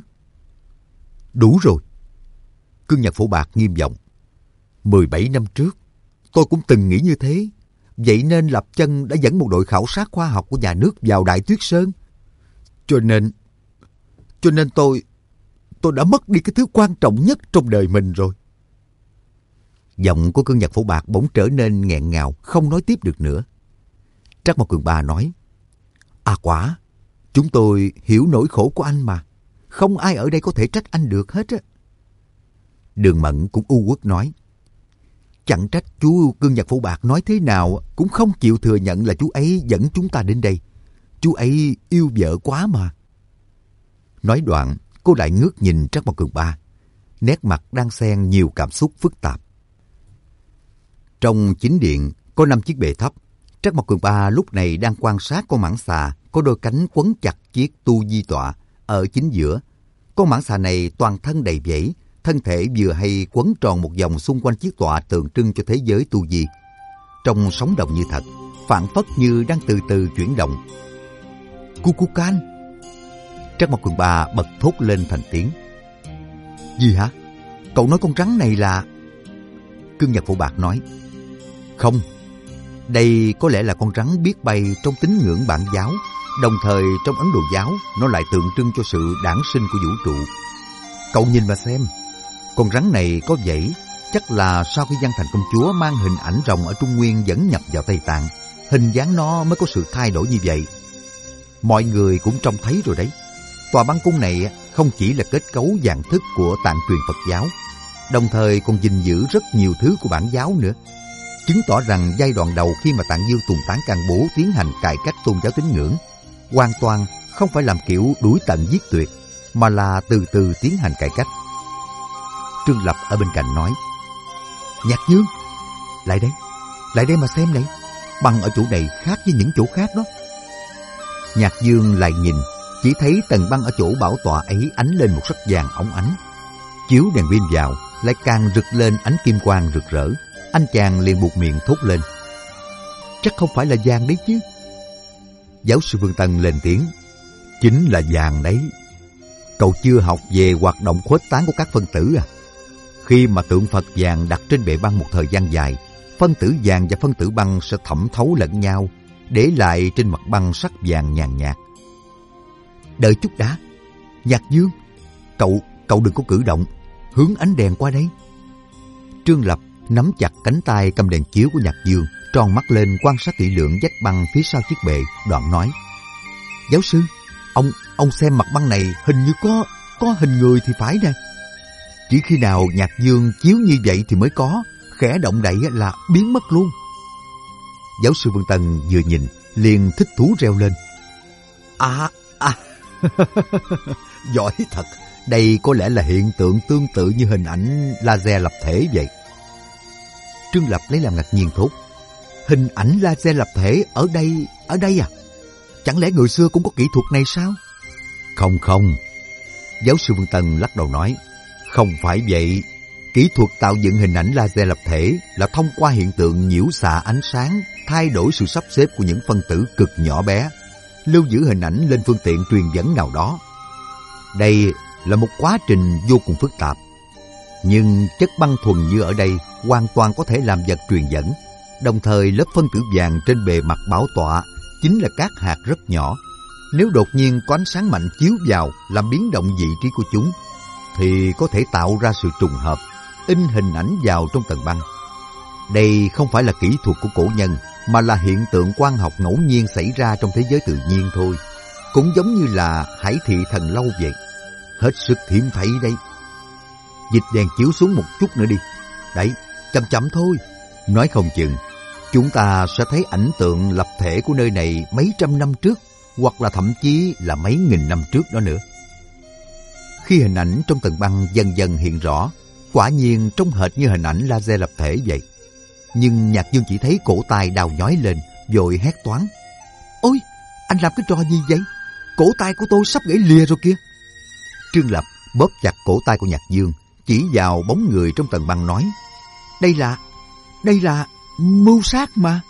Đủ rồi. Cương Nhật Phổ Bạc nghiêm giọng, 17 năm trước, tôi cũng từng nghĩ như thế. Vậy nên Lập Chân đã dẫn một đội khảo sát khoa học của nhà nước vào Đại Tuyết Sơn. Cho nên tôi đã mất đi cái thứ quan trọng nhất trong đời mình rồi. Giọng của Cương Nhật Phổ Bạc bỗng trở nên nghẹn ngào, không nói tiếp được nữa. Trác Mộc Cường Ba nói, quả, chúng tôi hiểu nỗi khổ của anh mà. Không ai ở đây có thể trách anh được hết á. Đường Mẫn cũng u uất nói, chẳng trách chú Cương Nhật Phổ Bạc nói thế nào cũng không chịu thừa nhận là chú ấy dẫn chúng ta đến đây. Chú ấy yêu vợ quá mà. Nói đoạn, cô lại ngước nhìn Trác Mộc Cường Ba, nét mặt đang xen nhiều cảm xúc phức tạp. Trong chính điện có 5 chiếc bệ thấp. Trác Mộc Cường Ba lúc này đang quan sát con mãng xà có đôi cánh quấn chặt chiếc tu di tọa ở chính giữa. Con mãng xà này toàn thân đầy vảy, thân thể vừa hay quấn tròn một vòng xung quanh chiếc tọa tượng trưng cho thế giới tu di. Trông sống động như thật, phảng phất như đang từ từ chuyển động. Kukulkan! Trắc Mộc Cường Ba bật thốt lên thành tiếng. Gì hả? Cậu nói con rắn này là... Cương Nhật Phổ Bạc nói. Không, đây có lẽ là con rắn biết bay trong tín ngưỡng Bản giáo, đồng thời trong Ấn Độ giáo nó lại tượng trưng cho sự đản sinh của vũ trụ. Cậu nhìn mà xem, con rắn này có vảy, chắc là sau khi Giang Thành công chúa mang hình ảnh rồng ở Trung Nguyên dẫn nhập vào Tây Tạng, hình dáng nó mới có sự thay đổi như vậy. Mọi người cũng trông thấy rồi đấy. Tòa băng cung này không chỉ là kết cấu dạng thức của Tạng truyền Phật giáo, đồng thời còn gìn giữ rất nhiều thứ của Bản giáo nữa, chứng tỏ rằng giai đoạn đầu khi mà Tạng Dương Tùng Tán Can Bố tiến hành cải cách tôn giáo tín ngưỡng, hoàn toàn không phải làm kiểu đuổi tận giết tuyệt, mà là từ từ tiến hành cải cách. Trương Lập ở bên cạnh nói, Nhạc Dương, lại đây mà xem này, băng ở chỗ này khác với những chỗ khác đó. Nhạc Dương lại nhìn, chỉ thấy tầng băng ở chỗ bảo tọa ấy ánh lên một sắc vàng óng ánh. Chiếu đèn pin vào, lại càng rực lên ánh kim quang rực rỡ. Anh chàng liền buột miệng thốt lên, chắc không phải là vàng đấy chứ. Giáo sư Vương Tân lên tiếng, chính là vàng đấy. Cậu chưa học về hoạt động khuếch tán của các phân tử à? Khi mà tượng Phật vàng đặt trên bệ băng một thời gian dài, phân tử vàng và phân tử băng sẽ thẩm thấu lẫn nhau, để lại trên mặt băng sắc vàng nhàn nhạt. Đợi chút đã, Nhạc Dương, cậu đừng có cử động, hướng ánh đèn qua đây. Trương Lập nắm chặt cánh tay cầm đèn chiếu của Nhạc Dương, tròn mắt lên quan sát kỹ lưỡng vách băng phía sau chiếc bệ, đoạn nói, giáo sư, ông xem mặt băng này hình như có hình người thì phải nè. Chỉ khi nào Nhạc Dương chiếu như vậy thì mới có, khẽ động đậy là biến mất luôn. Giáo sư Vương Tân vừa nhìn liền thích thú reo lên, giỏi thật, đây có lẽ là hiện tượng tương tự như hình ảnh laser lập thể vậy. Trương Lập lấy làm ngạc nhiên thốt, hình ảnh laser lập thể ở đây à? Chẳng lẽ người xưa cũng có kỹ thuật này sao? Không. Giáo sư Vương Tân lắc đầu nói, không phải vậy. Kỹ thuật tạo dựng hình ảnh laser lập thể là thông qua hiện tượng nhiễu xạ ánh sáng, thay đổi sự sắp xếp của những phân tử cực nhỏ bé, lưu giữ hình ảnh lên phương tiện truyền dẫn nào đó. Đây là một quá trình vô cùng phức tạp. Nhưng chất băng thuần như ở đây hoàn toàn có thể làm vật truyền dẫn. Đồng thời lớp phân tử vàng trên bề mặt bảo tọa chính là các hạt rất nhỏ. Nếu đột nhiên có ánh sáng mạnh chiếu vào làm biến động vị trí của chúng, thì có thể tạo ra sự trùng hợp, in hình ảnh vào trong tầng băng. Đây không phải là kỹ thuật của cổ nhân, mà là hiện tượng quang học ngẫu nhiên xảy ra trong thế giới tự nhiên thôi. Cũng giống như là Hải Thị Thần Lâu vậy. Hết sức hiếm thấy đấy. Dịch đèn chiếu xuống một chút nữa đi. Đấy, chậm thôi. Nói không chừng chúng ta sẽ thấy ảnh tượng lập thể của nơi này mấy trăm năm trước, hoặc là thậm chí là mấy nghìn năm trước đó nữa. Khi hình ảnh trong tầng băng dần dần hiện rõ, quả nhiên trông hệt như hình ảnh laser lập thể vậy. Nhưng Nhạc Dương chỉ thấy cổ tay đau nhói lên, vội hét toáng, ôi, anh làm cái trò gì vậy? Cổ tay của tôi sắp gãy lìa rồi kìa. Trương Lập bóp chặt cổ tay của Nhạc Dương, chỉ vào bóng người trong tầng băng nói, đây là mưu sát mà.